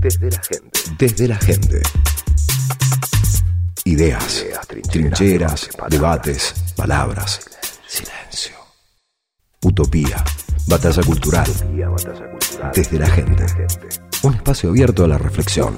Desde la gente. Desde la gente. Ideas, trincheras, debates, palabras, silencio. Utopía, batalla cultural. Desde la gente. Un espacio abierto a la reflexión.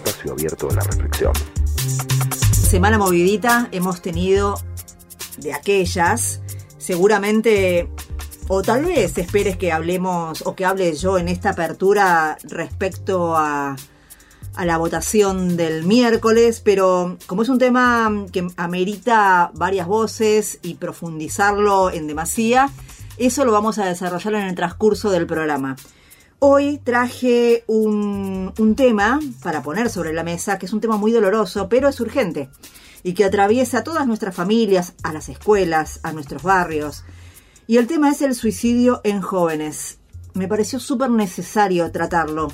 Semana movidita hemos tenido de aquellas, seguramente, o tal vez esperes que hablemos o que hable yo en esta apertura respecto a la votación del miércoles, pero como es un tema que amerita varias voces y profundizarlo en demasía, eso lo vamos a desarrollar en el transcurso del programa. Hoy traje un tema para poner sobre la mesa, que es un tema muy doloroso, pero es urgente, y que atraviesa a todas nuestras familias, a las escuelas, a nuestros barrios. Y el tema es el suicidio en jóvenes. Me pareció súper necesario tratarlo,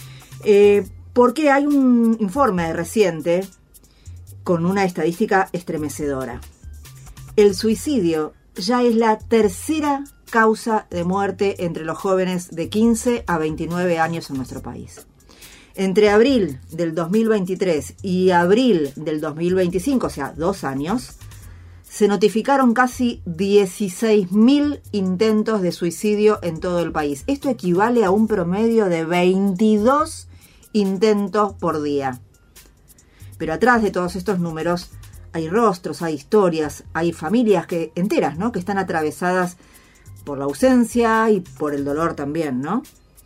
porque hay un informe reciente con una estadística estremecedora. El suicidio ya es la tercera causa de muerte entre los jóvenes de 15 a 29 años en nuestro país. Entre abril del 2023 y abril del 2025, o sea, 2 años, se notificaron casi 16.000 intentos de suicidio en todo el país. Esto equivale a un promedio de 22 intentos por día. Pero atrás de todos estos números hay rostros, hay historias, hay familias enteras, ¿no?, que están atravesadas por la ausencia y por el dolor también, ¿no?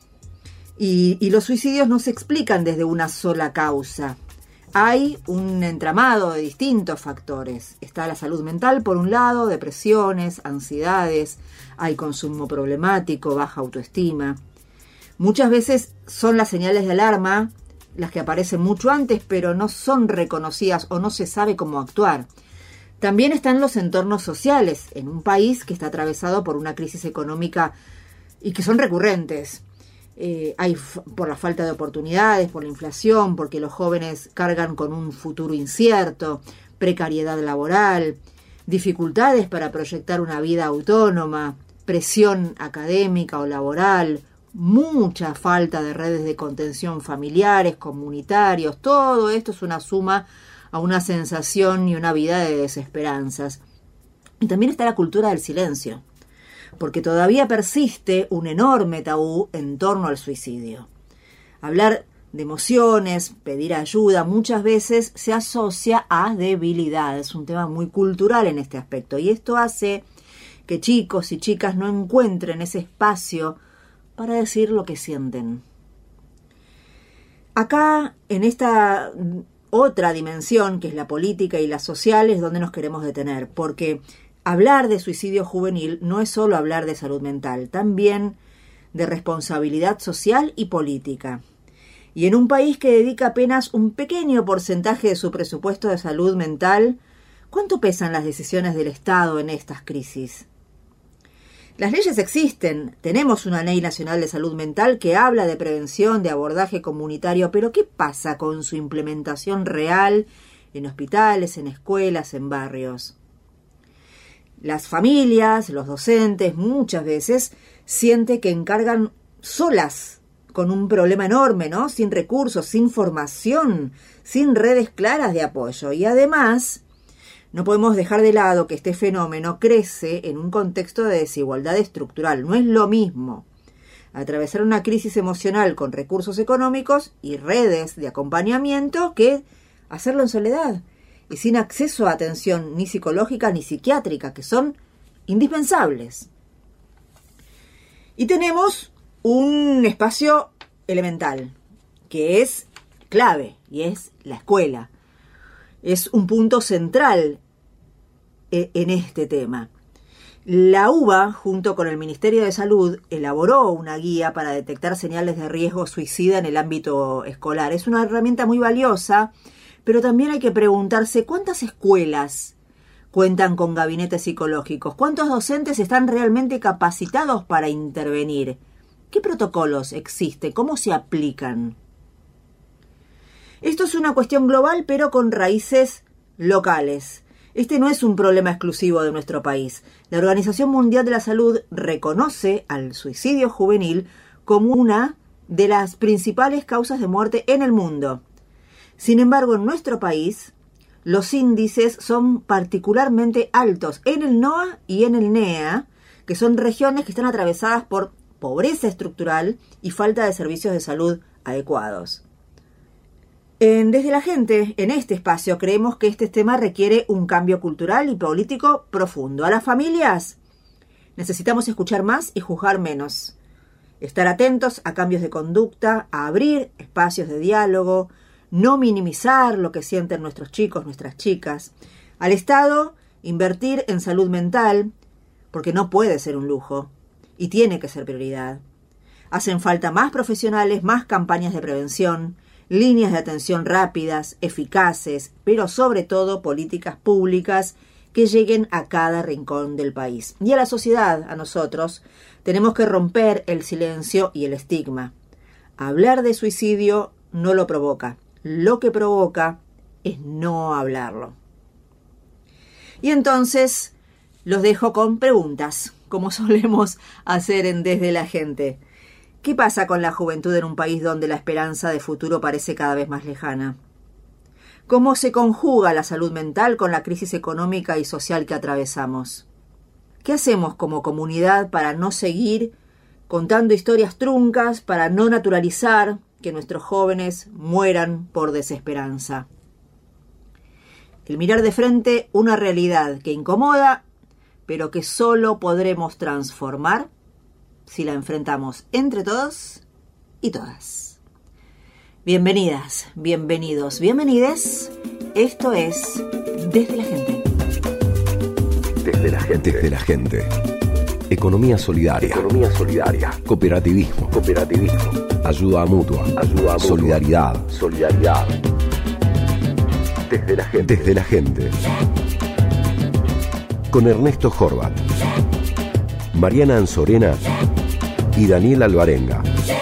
Y los suicidios no se explican desde una sola causa. Hay un entramado de distintos factores. Está la salud mental, por un lado, depresiones, ansiedades, hay consumo problemático, baja autoestima. Muchas veces son las señales de alarma las que aparecen mucho antes, pero no son reconocidas o no se sabe cómo actuar. También están los entornos sociales en un país que está atravesado por una crisis económica y que son recurrentes. Hay por la falta de oportunidades, por la inflación, porque los jóvenes cargan con un futuro incierto, precariedad laboral, dificultades para proyectar una vida autónoma, presión académica o laboral, mucha falta de redes de contención familiares, comunitarios. Todo esto es una suma a una sensación y una vida de desesperanzas. Y también está la cultura del silencio, porque todavía persiste un enorme tabú en torno al suicidio. Hablar de emociones, pedir ayuda, muchas veces se asocia a debilidad. Es un tema muy cultural en este aspecto, y esto hace que chicos y chicas no encuentren ese espacio para decir lo que sienten. Acá, en esta otra dimensión, que es la política y la social, es donde nos queremos detener, porque hablar de suicidio juvenil no es solo hablar de salud mental, también de responsabilidad social y política. Y en un país que dedica apenas un pequeño porcentaje de su presupuesto de salud mental, ¿cuánto pesan las decisiones del Estado en estas crisis? Las leyes existen, tenemos una ley nacional de salud mental que habla de prevención, de abordaje comunitario, pero ¿qué pasa con su implementación real en hospitales, en escuelas, en barrios? Las familias, los docentes, muchas veces sienten que encargan solas con un problema enorme, ¿no? Sin recursos, sin formación, sin redes claras de apoyo. Y además, no podemos dejar de lado que este fenómeno crece en un contexto de desigualdad estructural. No es lo mismo atravesar una crisis emocional con recursos económicos y redes de acompañamiento que hacerlo en soledad y sin acceso a atención ni psicológica ni psiquiátrica, que son indispensables. Y tenemos un espacio elemental, que es clave, y es la escuela. Es un punto central en este tema. La UBA, junto con el Ministerio de Salud, elaboró una guía para detectar señales de riesgo suicida en el ámbito escolar. Es una herramienta muy valiosa, pero también hay que preguntarse cuántas escuelas cuentan con gabinetes psicológicos, cuántos docentes están realmente capacitados para intervenir, qué protocolos existen, cómo se aplican. Esto es una cuestión global, pero con raíces locales. Este no es un problema exclusivo de nuestro país. La Organización Mundial de la Salud reconoce al suicidio juvenil como una de las principales causas de muerte en el mundo. Sin embargo, en nuestro país, los índices son particularmente altos en el NOA y en el NEA, que son regiones que están atravesadas por pobreza estructural y falta de servicios de salud adecuados. Desde la gente, en este espacio, creemos que este tema requiere un cambio cultural y político profundo. A las familias necesitamos escuchar más y juzgar menos. Estar atentos a cambios de conducta, a abrir espacios de diálogo, no minimizar lo que sienten nuestros chicos, nuestras chicas. Al Estado, invertir en salud mental, porque no puede ser un lujo y tiene que ser prioridad. Hacen falta más profesionales, más campañas de prevención, líneas de atención rápidas, eficaces, pero sobre todo políticas públicas que lleguen a cada rincón del país. Y a la sociedad, a nosotros, tenemos que romper el silencio y el estigma. Hablar de suicidio no lo provoca. Lo que provoca es no hablarlo. Y entonces los dejo con preguntas, como solemos hacer en Desde la Gente. ¿Qué pasa con la juventud en un país donde la esperanza de futuro parece cada vez más lejana? ¿Cómo se conjuga la salud mental con la crisis económica y social que atravesamos? ¿Qué hacemos como comunidad para no seguir contando historias truncas, para no naturalizar que nuestros jóvenes mueran por desesperanza? El mirar de frente una realidad que incomoda, pero que solo podremos transformar si la enfrentamos entre todos y todas. Bienvenidas, bienvenidos, bienvenides. Esto es Desde la Gente. Desde la gente. Desde la gente. Economía solidaria. Economía solidaria. Cooperativismo. Cooperativismo. Ayuda mutua. Ayuda mutua. Solidaridad. Solidaridad. Desde la gente. Desde la gente. Con Ernesto Horvat, Mariana Anzorena y Daniel Alvarenga.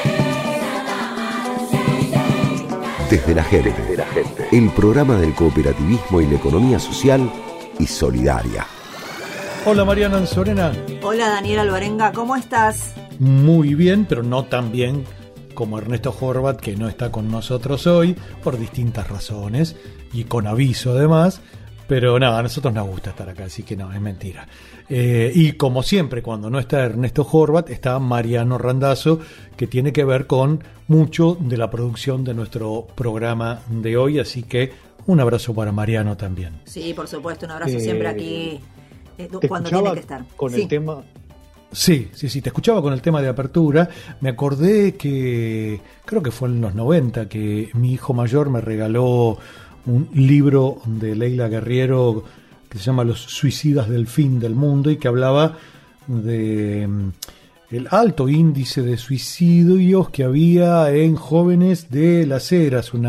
Desde la gente. Desde la gente. El programa del cooperativismo y la economía social y solidaria. Hola Mariana Anzorena. Hola Daniel Alvarenga, ¿cómo estás? Muy bien, pero no tan bien como Ernesto Horvat, que no está con nosotros hoy por distintas razones y con aviso además. Pero nada, a nosotros nos gusta estar acá, así que no, es mentira. Y como siempre, cuando no está Ernesto Horvat, está Mariano Randazzo, que tiene que ver con mucho de la producción de nuestro programa de hoy. Así que un abrazo para Mariano también. Sí, por supuesto, un abrazo siempre aquí cuando tiene que estar. Con el tema... Sí, te escuchaba con el tema de apertura. Me acordé que, creo que fue en los 90, que mi hijo mayor me regaló un libro de Leila Guerriero que se llama Los suicidas del fin del mundo y que hablaba de el alto índice de suicidios que había en jóvenes de Las Heras, un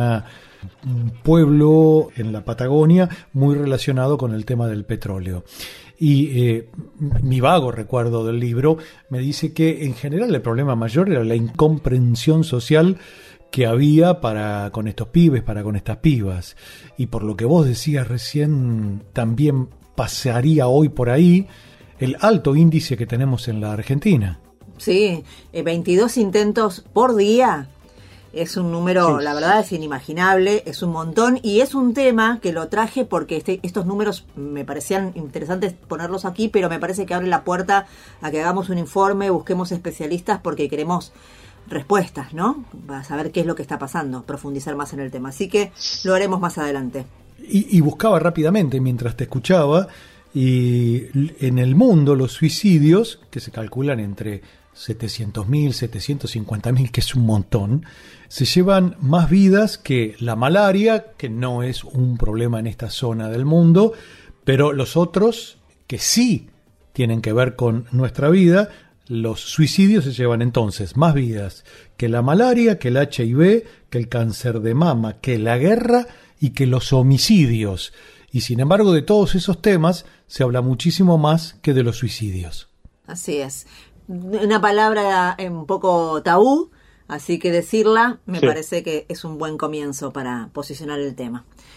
pueblo en la Patagonia muy relacionado con el tema del petróleo. Y mi vago recuerdo del libro me dice que en general el problema mayor era la incomprensión social que había con estos pibes, con estas pibas. Y por lo que vos decías recién, también pasaría hoy por ahí el alto índice que tenemos en la Argentina. Sí, 22 intentos por día. Es un número, sí, la verdad es inimaginable, es un montón, y es un tema que lo traje porque estos números me parecían interesantes ponerlos aquí, pero me parece que abre la puerta a que hagamos un informe, busquemos especialistas porque queremos respuestas, ¿no? Para saber qué es lo que está pasando, profundizar más en el tema. Así que lo haremos más adelante. Y buscaba rápidamente mientras te escuchaba, y en el mundo los suicidios, que se calculan entre 700.000, 750.000, que es un montón, se llevan más vidas que la malaria, que no es un problema en esta zona del mundo, pero los otros que sí tienen que ver con nuestra vida, los suicidios se llevan entonces más vidas que la malaria, que el HIV, que el cáncer de mama, que la guerra y que los homicidios. Y sin embargo, de todos esos temas se habla muchísimo más que de los suicidios. Así es. Una palabra un poco tabú, así que decirla me parece que es un buen comienzo para posicionar el tema.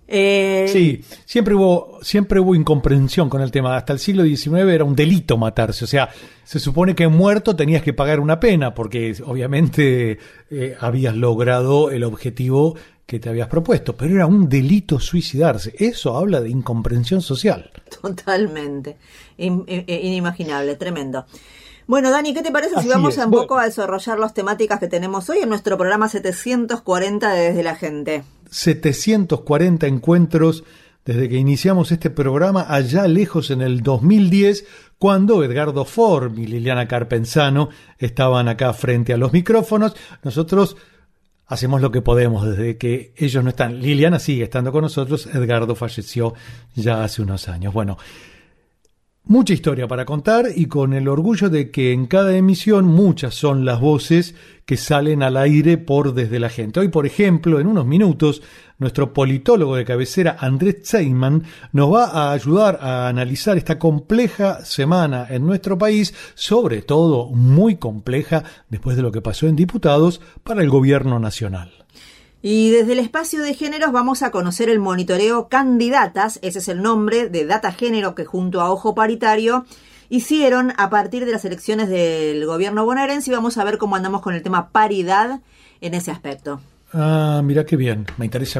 Sí, siempre hubo incomprensión con el tema. Hasta el siglo XIX era un delito matarse. O sea, se supone que muerto tenías que pagar una pena porque obviamente habías logrado el objetivo que te habías propuesto, pero era un delito suicidarse. Eso habla de incomprensión social. Totalmente. Inimaginable, tremendo. Bueno, Dani, ¿qué te parece si vamos un poco a desarrollar las temáticas que tenemos hoy en nuestro programa 740 de Desde la Gente? 740 encuentros desde que iniciamos este programa allá lejos en el 2010, cuando Edgardo Form y Liliana Carpenzano estaban acá frente a los micrófonos. Nosotros hacemos lo que podemos desde que ellos no están. Liliana sigue estando con nosotros, Edgardo falleció ya hace unos años. Bueno, mucha historia para contar y con el orgullo de que en cada emisión muchas son las voces que salen al aire por Desde la Gente. Hoy, por ejemplo, en unos minutos, nuestro politólogo de cabecera, Andrés Zeiman, nos va a ayudar a analizar esta compleja semana en nuestro país, sobre todo muy compleja después de lo que pasó en diputados para el gobierno nacional. Y desde el espacio de géneros vamos a conocer el monitoreo Candidatas, ese es el nombre de Data Género que junto a Ojo Paritario hicieron a partir de las elecciones del gobierno bonaerense y vamos a ver cómo andamos con el tema paridad en ese aspecto. Mira qué bien, me interesa.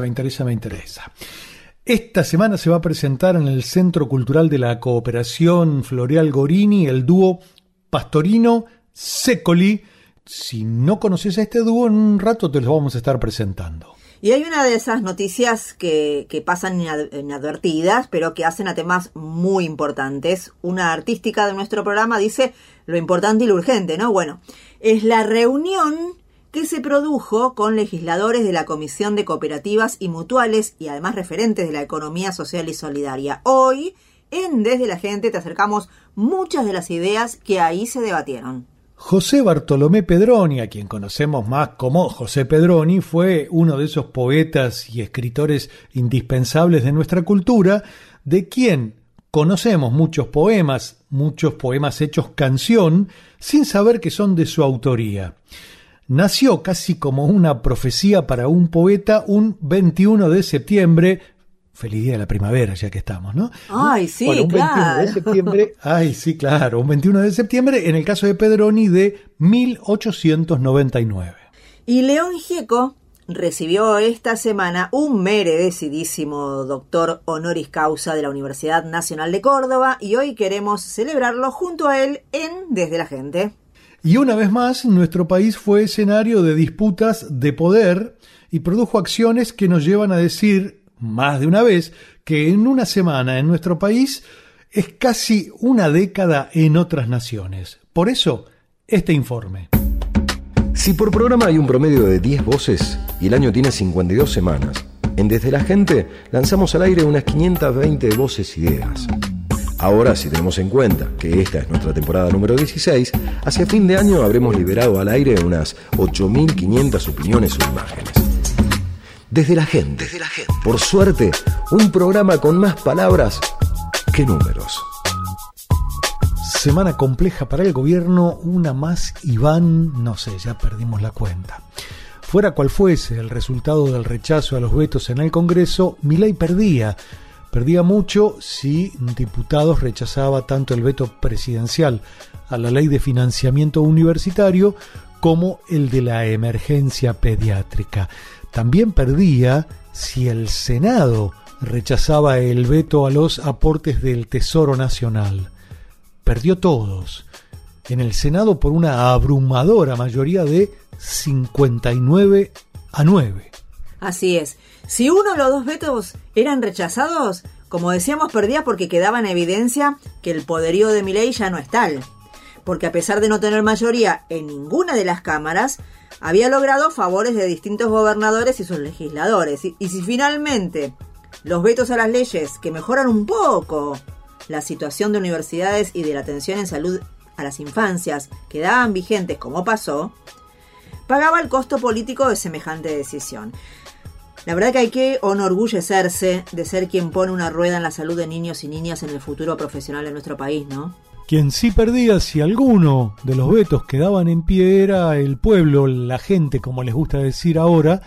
Esta semana se va a presentar en el Centro Cultural de la Cooperación Floreal Gorini el dúo Pastorino-Secoli. Si no conoces a este dúo, en un rato te lo vamos a estar presentando. Y hay una de esas noticias que pasan inadvertidas, pero que hacen a temas muy importantes. Una artística de nuestro programa dice lo importante y lo urgente, ¿no? Bueno, es la reunión que se produjo con legisladores de la Comisión de Cooperativas y Mutuales y además referentes de la economía social y solidaria. Hoy, en Desde la Gente, te acercamos muchas de las ideas que ahí se debatieron. José Bartolomé Pedroni, a quien conocemos más como José Pedroni, fue uno de esos poetas y escritores indispensables de nuestra cultura, de quien conocemos muchos poemas hechos canción, sin saber que son de su autoría. Nació casi como una profecía para un poeta un 21 de septiembre, feliz día de la primavera ya que estamos, ¿no? Ay, sí, bueno, un claro. 21 de septiembre, un 21 de septiembre, en el caso de Pedroni, de 1899. Y León Gieco recibió esta semana un merecidísimo doctor honoris causa de la Universidad Nacional de Córdoba y hoy queremos celebrarlo junto a él en Desde la Gente. Y una vez más, nuestro país fue escenario de disputas de poder y produjo acciones que nos llevan a decir más de una vez que en una semana en nuestro país es casi una década en otras naciones. Por eso, este informe. Si por programa hay un promedio de 10 voces y el año tiene 52 semanas, en Desde la Gente lanzamos al aire unas 520 voces ideas. Ahora, si tenemos en cuenta que esta es nuestra temporada número 16, hacia fin de año habremos liberado al aire unas 8.500 opiniones o imágenes. Desde la Gente. Por suerte, un programa con más palabras que números. Semana compleja para el gobierno, una más y van, no sé, ya perdimos la cuenta. Fuera cual fuese el resultado del rechazo a los vetos en el Congreso, Milei perdía mucho si diputados rechazaba tanto el veto presidencial a la ley de financiamiento universitario como el de la emergencia pediátrica. También perdía si el Senado rechazaba el veto a los aportes del Tesoro Nacional. Perdió todos. En el Senado por una abrumadora mayoría de 59-9. Así es. Si uno o los dos vetos eran rechazados, como decíamos, perdía porque quedaba en evidencia que el poderío de Milei ya no es tal. Porque a pesar de no tener mayoría en ninguna de las cámaras, había logrado favores de distintos gobernadores y sus legisladores. Y si finalmente los vetos a las leyes que mejoran un poco la situación de universidades y de la atención en salud a las infancias quedaban vigentes como pasó, pagaba el costo político de semejante decisión. La verdad que hay que enorgullecerse de ser quien pone una rueda en la salud de niños y niñas en el futuro profesional de nuestro país, ¿no? Quien sí perdía, si alguno de los vetos quedaban en pie, era el pueblo, la gente, como les gusta decir ahora,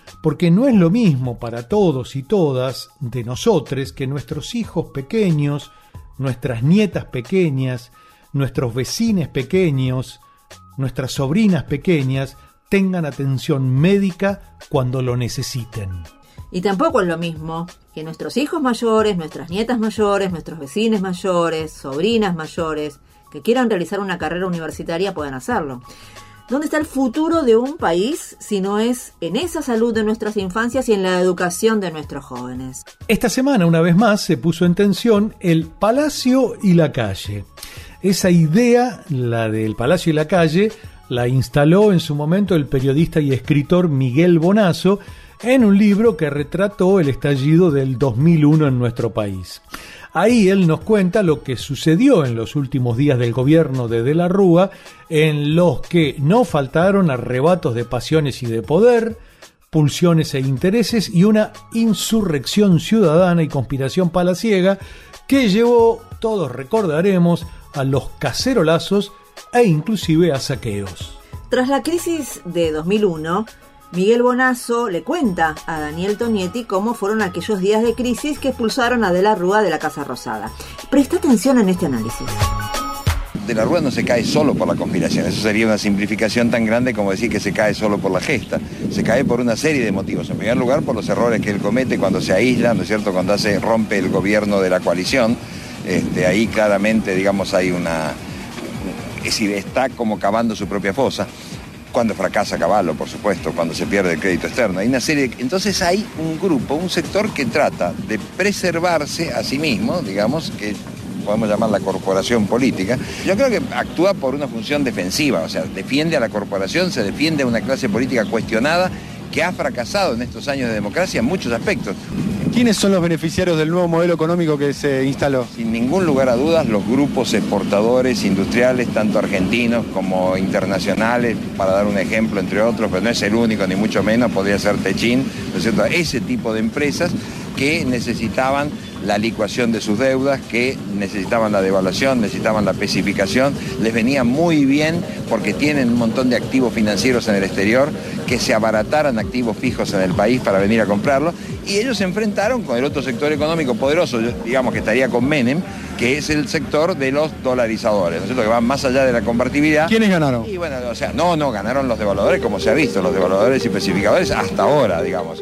porque no es lo mismo para todos y todas de nosotros que nuestros hijos pequeños, nuestras nietas pequeñas, nuestros vecinos pequeños, nuestras sobrinas pequeñas tengan atención médica cuando lo necesiten. Y tampoco es lo mismo que nuestros hijos mayores, nuestras nietas mayores, nuestros vecinos mayores, sobrinas mayores, que quieran realizar una carrera universitaria puedan hacerlo. ¿Dónde está el futuro de un país si no es en esa salud de nuestras infancias y en la educación de nuestros jóvenes? Esta semana, una vez más, se puso en tensión el Palacio y la Calle. Esa idea, la del Palacio y la Calle, la instaló en su momento el periodista y escritor Miguel Bonazo en un libro que retrató el estallido del 2001 en nuestro país. Ahí él nos cuenta lo que sucedió en los últimos días del gobierno de la Rúa, en los que no faltaron arrebatos de pasiones y de poder, pulsiones e intereses y una insurrección ciudadana y conspiración palaciega que llevó, todos recordaremos, a los cacerolazos e inclusive a saqueos. Tras la crisis de 2001, Miguel Bonazo le cuenta a Daniel Tonietti cómo fueron aquellos días de crisis que expulsaron a De la Rúa de la Casa Rosada. Presta atención en este análisis. De la Rúa no se cae solo por la conspiración, eso sería una simplificación tan grande como decir que se cae solo por la gesta. Se cae por una serie de motivos. En primer lugar, por los errores que él comete cuando se aísla, ¿no es cierto?, cuando rompe el gobierno de la coalición. Ahí claramente, digamos, hay es decir, está como cavando su propia fosa. Cuando fracasa Cavallo, por supuesto, cuando se pierde el crédito externo. Hay una serie entonces hay un grupo, un sector que trata de preservarse a sí mismo, digamos, que podemos llamar la corporación política. Yo creo que actúa por una función defensiva, o sea, defiende a la corporación, se defiende a una clase política cuestionada que ha fracasado en estos años de democracia en muchos aspectos. ¿Quiénes son los beneficiarios del nuevo modelo económico que se instaló? Sin ningún lugar a dudas, los grupos exportadores industriales, tanto argentinos como internacionales, para dar un ejemplo entre otros, pero no es el único, ni mucho menos, podría ser Techin, ¿no es cierto? Ese tipo de empresas que necesitaban la licuación de sus deudas, que necesitaban la devaluación, necesitaban la especificación, les venía muy bien porque tienen un montón de activos financieros en el exterior, que se abarataran activos fijos en el país para venir a comprarlos, y ellos se enfrentaron con el otro sector económico poderoso, digamos que estaría con Menem, que es el sector de los dolarizadores, ¿no es cierto?, que van más allá de la convertibilidad. ¿Quiénes ganaron? Y bueno, o sea, no ganaron los devaluadores, como se ha visto, los devaluadores y especificadores hasta ahora, digamos.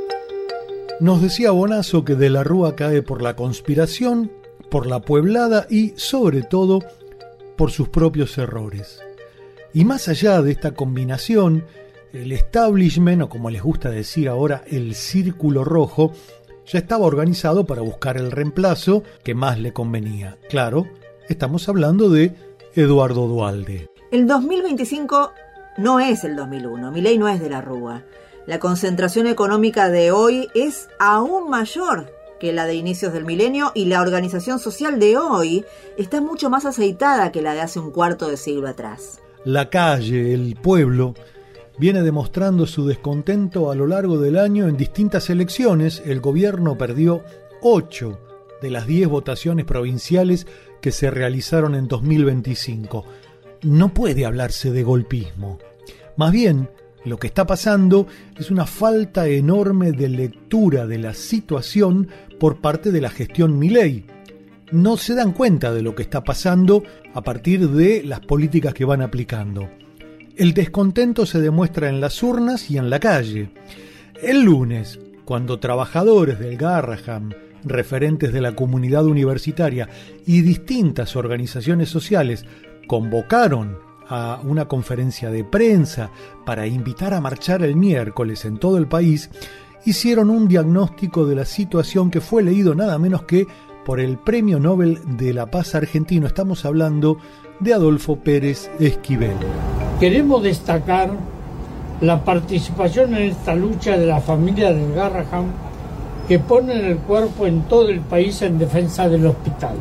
Nos decía Bonazo que De la Rúa cae por la conspiración, por la pueblada y, sobre todo, por sus propios errores. Y más allá de esta combinación, el establishment, o como les gusta decir ahora, el círculo rojo, ya estaba organizado para buscar el reemplazo que más le convenía. Claro, estamos hablando de Eduardo Duhalde. El 2025 no es el 2001, Milei no es De la Rúa. La concentración económica de hoy es aún mayor que la de inicios del milenio y la organización social de hoy está mucho más aceitada que la de hace un cuarto de siglo atrás. La calle, el pueblo, viene demostrando su descontento a lo largo del año en distintas elecciones. El gobierno perdió 8 de las 10 votaciones provinciales que se realizaron en 2025. No puede hablarse de golpismo. Más bien, lo que está pasando es una falta enorme de lectura de la situación por parte de la gestión Milei. No se dan cuenta de lo que está pasando a partir de las políticas que van aplicando. El descontento se demuestra en las urnas y en la calle. El lunes, cuando trabajadores del Garrahan, referentes de la comunidad universitaria y distintas organizaciones sociales convocaron a una conferencia de prensa para invitar a marchar el miércoles en todo el país, hicieron un diagnóstico de la situación que fue leído nada menos que por el Premio Nobel de la Paz argentino. Estamos hablando de Adolfo Pérez Esquivel. Queremos destacar la participación en esta lucha de la familia del Garrahan, que ponen el cuerpo en todo el país en defensa del hospital.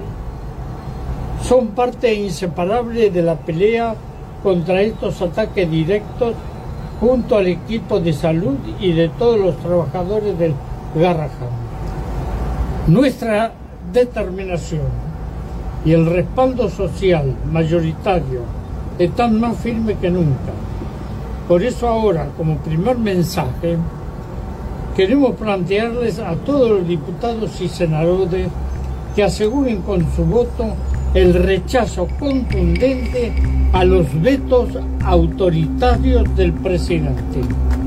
Son parte inseparable de la pelea contra estos ataques directos junto al equipo de salud y de todos los trabajadores del Garrahan. Nuestra determinación y el respaldo social mayoritario están más firmes que nunca. Por eso ahora, como primer mensaje, queremos plantearles a todos los diputados y senadores que aseguren con su voto el rechazo contundente a los vetos autoritarios del presidente.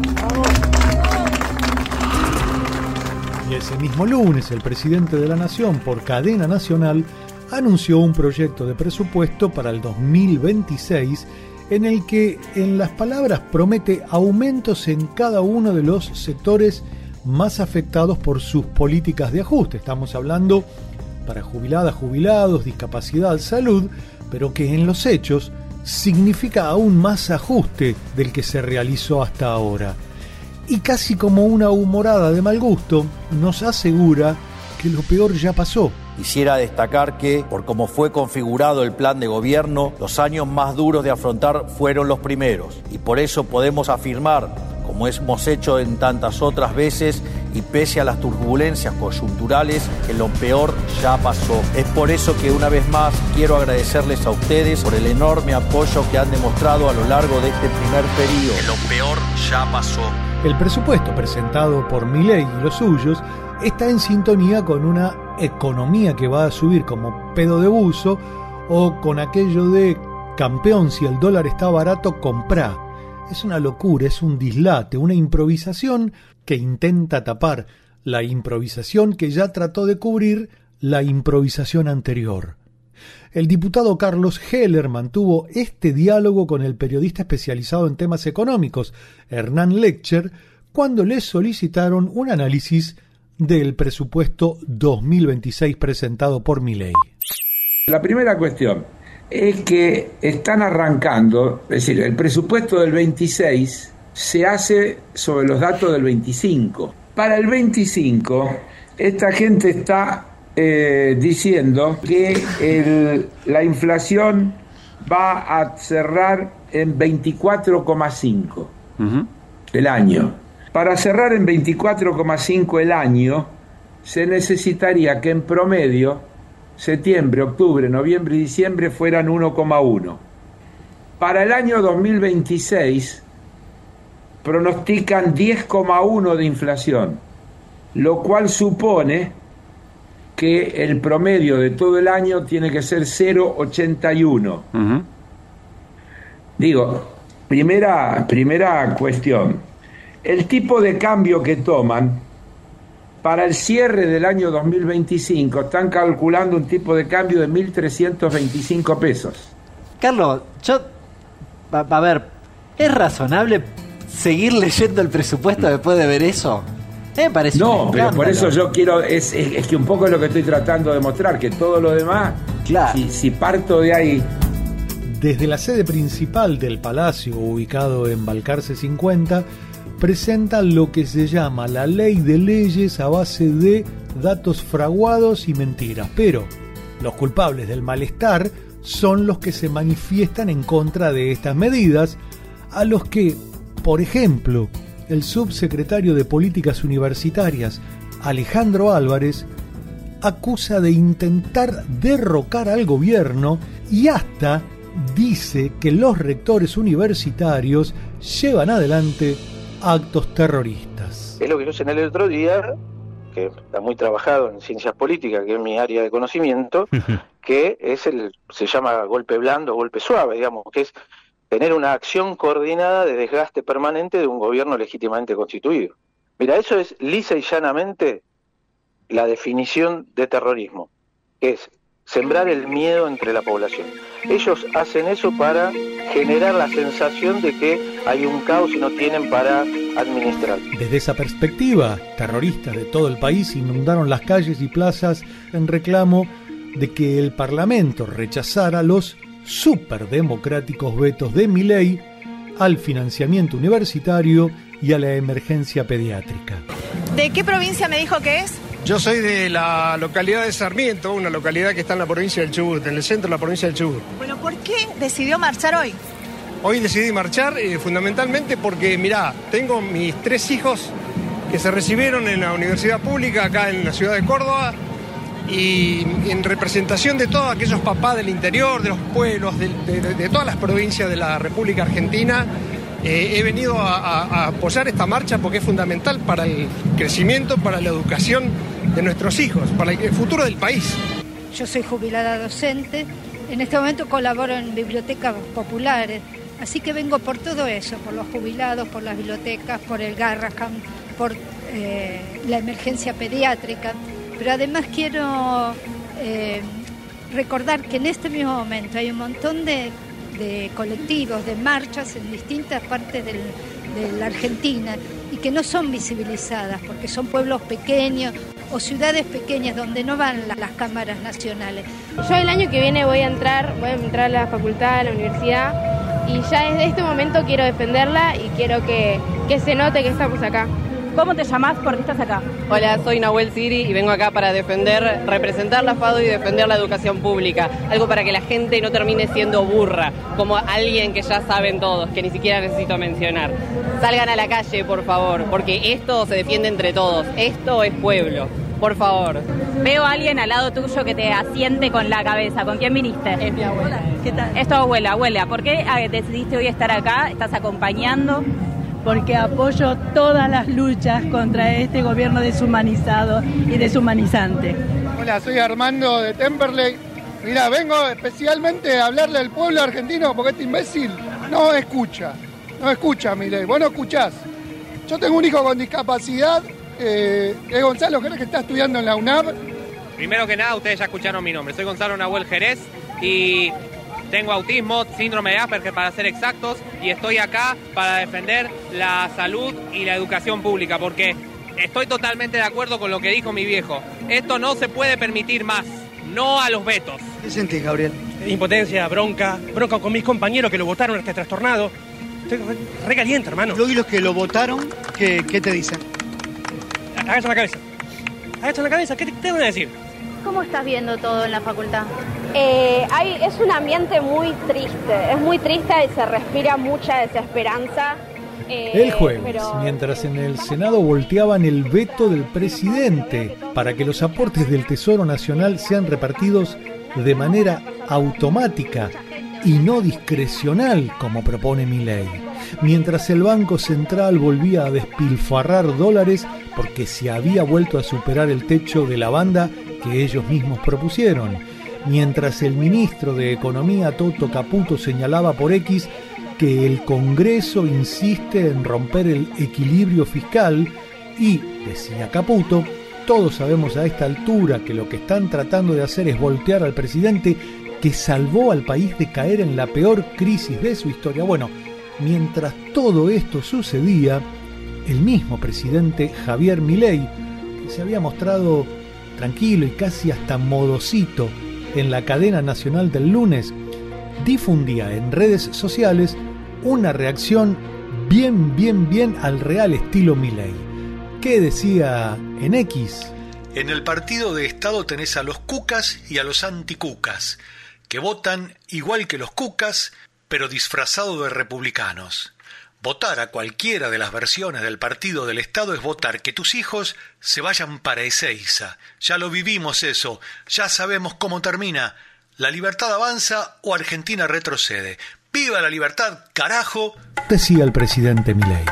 Y ese mismo lunes, el presidente de la Nación, por cadena nacional, anunció un proyecto de presupuesto para el 2026 en el que, en las palabras, promete aumentos en cada uno de los sectores más afectados por sus políticas de ajuste. Estamos hablando para jubiladas, jubilados, discapacidad, salud, pero que en los hechos significa aún más ajuste del que se realizó hasta ahora. Y casi como una humorada de mal gusto, nos asegura que lo peor ya pasó. Quisiera destacar que, por cómo fue configurado el plan de gobierno, los años más duros de afrontar fueron los primeros. Y por eso podemos afirmar, como hemos hecho en tantas otras veces, y pese a las turbulencias coyunturales, que lo peor ya pasó. Es por eso que una vez más quiero agradecerles a ustedes por el enorme apoyo que han demostrado a lo largo de este primer periodo. Que lo peor ya pasó. El presupuesto presentado por Milei y los suyos está en sintonía con una economía que va a subir como pedo de buzo, o con aquello de campeón, si el dólar está barato, comprá. Es una locura, es un dislate, una improvisación que intenta tapar la improvisación que ya trató de cubrir la improvisación anterior. El diputado Carlos Heller mantuvo este diálogo con el periodista especializado en temas económicos, Hernán Lecher, cuando le solicitaron un análisis del presupuesto 2026 presentado por Milei. La primera cuestión es que están arrancando, es decir, el presupuesto del 26 se hace sobre los datos del 25. Para el 25, esta gente está diciendo que la inflación va a cerrar en 24,5 el año. Para cerrar en 24,5 el año, se necesitaría que en promedio septiembre, octubre, noviembre y diciembre fueran 1,1. Para el año 2026 pronostican 10,1 de inflación, lo cual supone que el promedio de todo el año tiene que ser 0,81. Digo, primera cuestión, el tipo de cambio que toman para el cierre del año 2025 están calculando un tipo de cambio de 1.325 pesos. Carlos, a ver, ¿es razonable seguir leyendo el presupuesto después de ver eso? Me parece no, pero por eso yo quiero, es que un poco es lo que estoy tratando de mostrar, que todo lo demás, claro. Si parto de ahí. Desde la sede principal del Palacio, ubicado en Balcarce 50, presentan lo que se llama la ley de leyes a base de datos fraguados y mentiras, pero los culpables del malestar son los que se manifiestan en contra de estas medidas, a los que, por ejemplo, el subsecretario de Políticas Universitarias, Alejandro Álvarez, acusa de intentar derrocar al gobierno y hasta dice que los rectores universitarios llevan adelante actos terroristas. Es lo que yo señalé el otro día, que está muy trabajado en ciencias políticas, que es mi área de conocimiento, que se llama golpe blando, golpe suave, digamos, que es tener una acción coordinada de desgaste permanente de un gobierno legítimamente constituido. Mira, eso es lisa y llanamente la definición de terrorismo, que es sembrar el miedo entre la población. Ellos hacen eso para generar la sensación de que hay un caos y no tienen para administrar. Desde esa perspectiva, terroristas de todo el país inundaron las calles y plazas en reclamo de que el Parlamento rechazara los superdemocráticos vetos de Milei al financiamiento universitario y a la emergencia pediátrica. ¿De qué provincia me dijo que es? Yo soy de la localidad de Sarmiento, una localidad que está en la provincia del Chubut, en el centro de la provincia del Chubut. Bueno, ¿por qué decidió marchar hoy? Hoy decidí marchar fundamentalmente porque, mirá, tengo mis 3 hijos que se recibieron en la universidad pública acá en la ciudad de Córdoba, y en representación de todos aquellos papás del interior, de los pueblos, de todas las provincias de la República Argentina, he venido a apoyar esta marcha porque es fundamental para el crecimiento, para la educación de nuestros hijos, para el futuro del país. Yo soy jubilada docente, en este momento colaboro en bibliotecas populares, así que vengo por todo eso, por los jubilados, por las bibliotecas, por el Garrahan, por la emergencia pediátrica, pero además quiero recordar que en este mismo momento hay un montón de colectivos, de marchas en distintas partes de la Argentina y que no son visibilizadas porque son pueblos pequeños o ciudades pequeñas donde no van las cámaras nacionales. Yo el año que viene voy a entrar a la facultad, a la universidad y ya desde este momento quiero defenderla y quiero que se note que estamos acá. ¿Cómo te llamás? ¿Por qué estás acá? Hola, soy Nahuel Siri y vengo acá para representar la FADO y defender la educación pública. Algo para que la gente no termine siendo burra, como alguien que ya saben todos, que ni siquiera necesito mencionar. Salgan a la calle, por favor, porque esto se defiende entre todos. Esto es pueblo, por favor. Veo a alguien al lado tuyo que te asiente con la cabeza. ¿Con quién viniste? Es mi abuela. ¿Qué tal? Es tu abuela. Abuela, ¿por qué decidiste hoy estar acá? ¿Estás acompañando? Porque apoyo todas las luchas contra este gobierno deshumanizado y deshumanizante. Hola, soy Armando de Temperley. Mira, vengo especialmente a hablarle al pueblo argentino porque este imbécil no escucha, Milei, vos no escuchás. Yo tengo un hijo con discapacidad, es Gonzalo Jerez, que está estudiando en la UNAV. Primero que nada, ustedes ya escucharon mi nombre, soy Gonzalo Nahuel Jerez y tengo autismo, síndrome de Asperger para ser exactos, y estoy acá para defender la salud y la educación pública, porque estoy totalmente de acuerdo con lo que dijo mi viejo. Esto no se puede permitir más, no a los vetos. ¿Qué sentís, Gabriel? Impotencia, bronca con mis compañeros que lo votaron, este trastornado. Estoy re caliente, hermano. ¿Y los que lo votaron, qué te dicen? Agacha la cabeza, ¿qué te van a decir? ¿Cómo estás viendo todo en la facultad? Es un ambiente muy triste, es muy triste y se respira mucha desesperanza. El jueves, mientras en el Senado volteaban el veto del presidente para que los aportes del Tesoro Nacional sean repartidos de manera automática y no discrecional, como propone Milei, mientras el Banco Central volvía a despilfarrar dólares porque se había vuelto a superar el techo de la banda que ellos mismos propusieron, mientras el ministro de Economía Toto Caputo señalaba por X que el Congreso insiste en romper el equilibrio fiscal y, decía Caputo, todos sabemos a esta altura que lo que están tratando de hacer es voltear al presidente que salvó al país de caer en la peor crisis de su historia. Bueno, mientras todo esto sucedía, el mismo presidente Javier Milei, que se había mostrado tranquilo y casi hasta modosito en la cadena nacional del lunes, difundía en redes sociales una reacción bien al real estilo Milei. ¿Qué decía en X? En el partido de Estado tenés a los cucas y a los anticucas, que votan igual que los cucas, pero disfrazado de republicanos. Votar a cualquiera de las versiones del partido del Estado es votar que tus hijos se vayan para Ezeiza. Ya lo vivimos eso, ya sabemos cómo termina. ¿La libertad avanza o Argentina retrocede? ¡Viva la libertad, carajo!, decía el presidente Milei.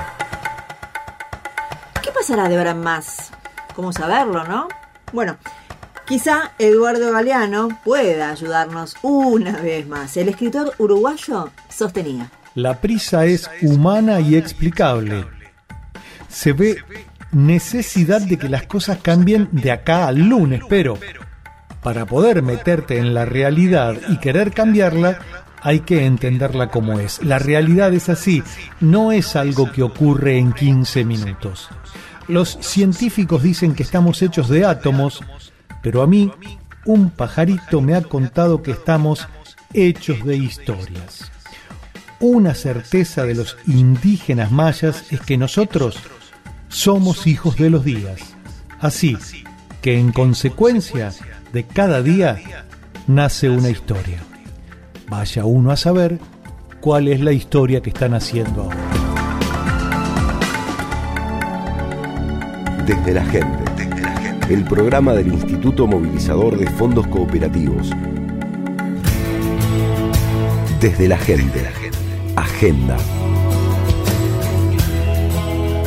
¿Qué pasará de ahora en más? ¿Cómo saberlo, no? Bueno, quizá Eduardo Galeano pueda ayudarnos una vez más. El escritor uruguayo sostenía: la prisa es humana y explicable. Se ve necesidad de que las cosas cambien de acá al lunes, pero para poder meterte en la realidad y querer cambiarla, hay que entenderla como es. La realidad es así, no es algo que ocurre en 15 minutos. Los científicos dicen que estamos hechos de átomos, pero a mí un pajarito me ha contado que estamos hechos de historias. Una certeza de los indígenas mayas es que nosotros somos hijos de los días. Así que en consecuencia de cada día nace una historia. Vaya uno a saber cuál es la historia que están haciendo ahora. Desde la gente. El programa del Instituto Movilizador de Fondos Cooperativos. Desde la gente. Agenda.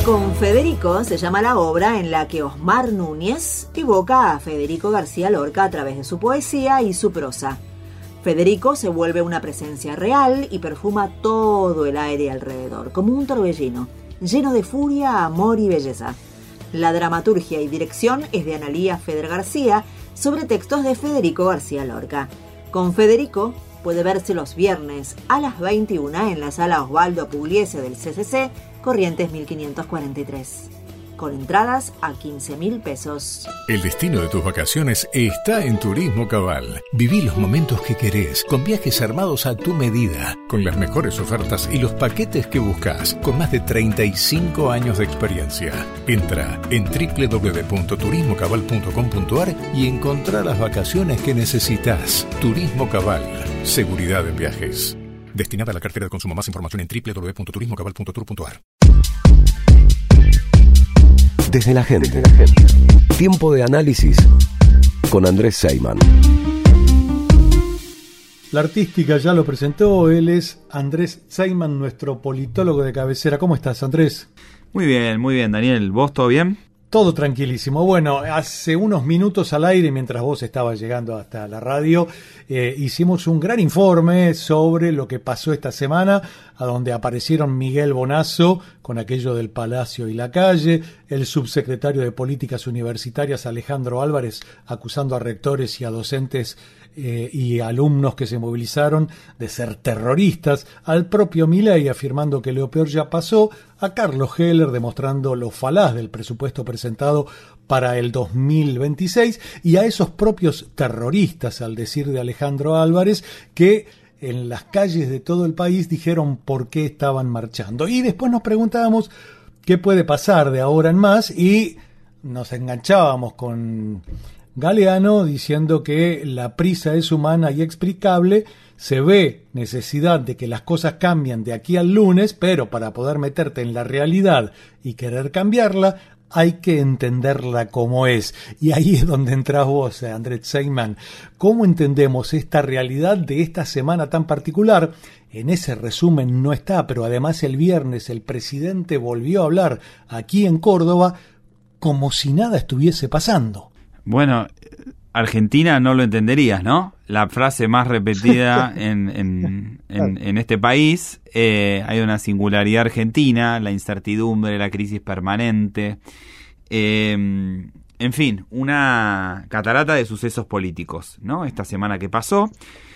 Con Federico se llama la obra en la que Osmar Núñez evoca a Federico García Lorca a través de su poesía y su prosa. Federico se vuelve una presencia real y perfuma todo el aire alrededor, como un torbellino, lleno de furia, amor y belleza. La dramaturgia y dirección es de Analía Feder García, sobre textos de Federico García Lorca. Con Federico puede verse los viernes a las 21 en la sala Osvaldo Pugliese del CCC, Corrientes 1543. Con entradas a 15.000 pesos. El destino de tus vacaciones está en Turismo Cabal. Viví los momentos que querés, con viajes armados a tu medida, con las mejores ofertas y los paquetes que buscas, con más de 35 años de experiencia. Entra en www.turismocabal.com.ar y encontrá las vacaciones que necesitas. Turismo Cabal. Seguridad en viajes. Destinada a la cartera de consumo. Más información en www.turismocabal.tour.ar. Desde la gente. Tiempo de análisis con Andrés Seyman. La artística ya lo presentó, él es Andrés Seyman, nuestro politólogo de cabecera. ¿Cómo estás, Andrés? Muy bien, Daniel. ¿Vos todo bien? Todo tranquilísimo. Bueno, hace unos minutos al aire, mientras vos estabas llegando hasta la radio, hicimos un gran informe sobre lo que pasó esta semana, a donde aparecieron Miguel Bonazo con aquello del Palacio y la Calle, el subsecretario de Políticas Universitarias Alejandro Álvarez acusando a rectores y a docentes y alumnos que se movilizaron de ser terroristas, al propio Milei afirmando que lo peor ya pasó, a Carlos Heller demostrando lo falaz del presupuesto presentado para el 2026 y a esos propios terroristas, al decir de Alejandro Álvarez, que en las calles de todo el país dijeron por qué estaban marchando. Y después nos preguntábamos qué puede pasar de ahora en más y nos enganchábamos con Galeano diciendo que la prisa es humana y explicable, se ve necesidad de que las cosas cambien de aquí al lunes, pero para poder meterte en la realidad y querer cambiarla, hay que entenderla como es. Y ahí es donde entras vos, Andrés Seyman. ¿Cómo entendemos esta realidad de esta semana tan particular? En ese resumen no está, pero además el viernes el presidente volvió a hablar aquí en Córdoba como si nada estuviese pasando. Bueno, Argentina no lo entenderías, ¿no? La frase más repetida en este país. Hay una singularidad argentina, la incertidumbre, la crisis permanente. En fin, una catarata de sucesos políticos, ¿no? Esta semana que pasó.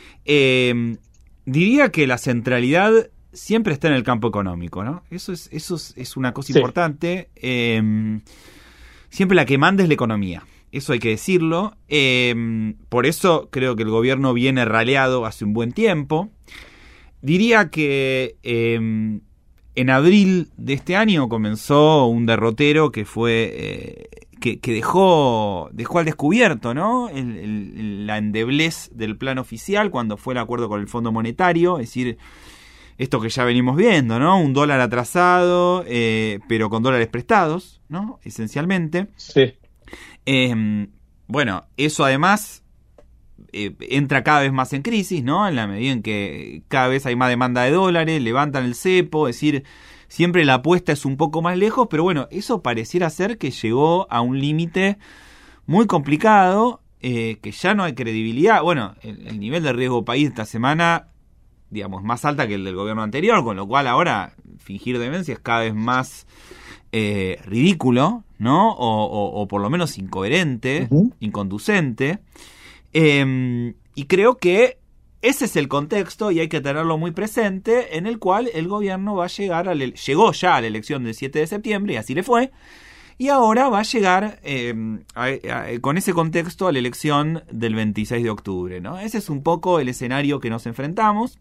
Diría que la centralidad siempre está en el campo económico, ¿no? Eso es una cosa importante. Siempre la que manda es la economía. Eso hay que decirlo. Por eso creo que el gobierno viene raleado hace un buen tiempo. Diría que en abril de este año comenzó un derrotero que fue que dejó al descubierto, ¿no? La endeblez del plan oficial cuando fue el acuerdo con el Fondo Monetario, es decir, esto que ya venimos viendo, ¿no? Un dólar atrasado, pero con dólares prestados, ¿no? Esencialmente. Sí. Bueno, eso además entra cada vez más en crisis, ¿no? En la medida en que cada vez hay más demanda de dólares, levantan el cepo, es decir, siempre la apuesta es un poco más lejos, pero bueno, eso pareciera ser que llegó a un límite muy complicado, que ya no hay credibilidad. Bueno, el nivel de riesgo país esta semana, digamos, más alta que el del gobierno anterior, con lo cual ahora fingir demencia es cada vez más ridículo, ¿no? O por lo menos incoherente, inconducente. Y creo que ese es el contexto y hay que tenerlo muy presente, en el cual el gobierno va a llegar llegó ya a la elección del 7 de septiembre y así le fue, y ahora va a llegar con ese contexto a la elección del 26 de octubre, ¿no? Ese es un poco el escenario que nos enfrentamos.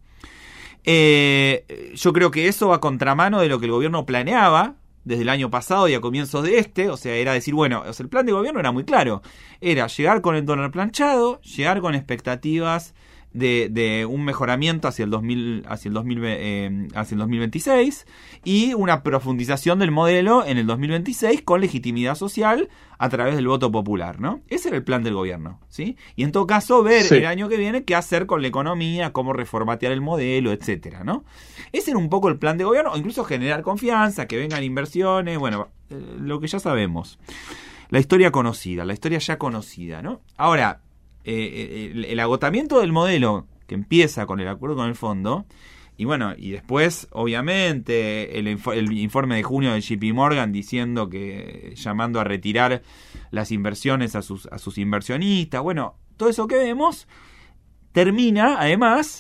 Yo creo que eso va a contramano de lo que el gobierno planeaba desde el año pasado y a comienzos de o sea, era decir, bueno, o sea, el plan de gobierno era muy claro, era llegar con el dólar planchado, llegar con expectativas de un mejoramiento hacia el 2026 y una profundización del modelo en el 2026 con legitimidad social a través del voto popular, ¿no? Ese era el plan del gobierno, ¿sí? Y en todo caso ver el año que viene qué hacer con la economía, cómo reformatear el modelo, etcétera, ¿no? Ese era un poco el plan de gobierno, o incluso generar confianza, que vengan inversiones, bueno, lo que ya sabemos. La historia conocida, la historia ya conocida, ¿no? Ahora, el agotamiento del modelo que empieza con el acuerdo con el fondo y bueno, y después obviamente el informe de junio de JP Morgan diciendo que llamando a retirar las inversiones a sus inversionistas, bueno, todo eso que vemos termina además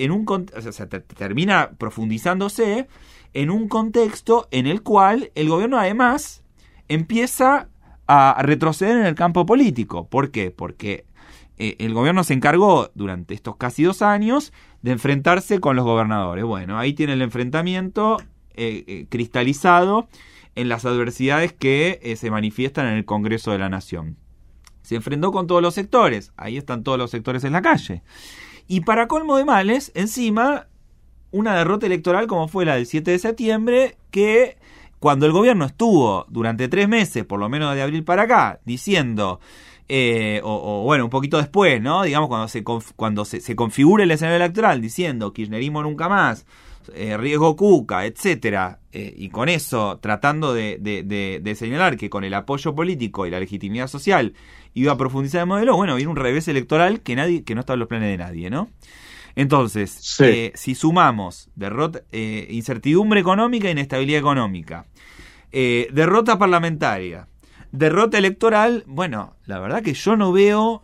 termina profundizándose en un contexto en el cual el gobierno además empieza a retroceder en el campo político. ¿Por qué? Porque el gobierno se encargó durante estos casi 2 años de enfrentarse con los gobernadores. Bueno, ahí tiene el enfrentamiento cristalizado en las adversidades que se manifiestan en el Congreso de la Nación. Se enfrentó con todos los sectores, ahí están todos los sectores en la calle. Y para colmo de males, encima, una derrota electoral como fue la del 7 de septiembre, que cuando el gobierno estuvo durante 3 meses, por lo menos de abril para acá, diciendo... bueno, un poquito después, ¿no? Digamos, cuando se configura el escenario electoral diciendo kirchnerismo nunca más, riesgo Cuca, etcétera, y con eso tratando de señalar que con el apoyo político y la legitimidad social iba a profundizar el modelo, bueno, viene un revés electoral que no estaba en los planes de nadie, ¿no? Entonces, si sumamos incertidumbre económica e inestabilidad económica, derrota parlamentaria, derrota electoral, bueno, la verdad que yo no veo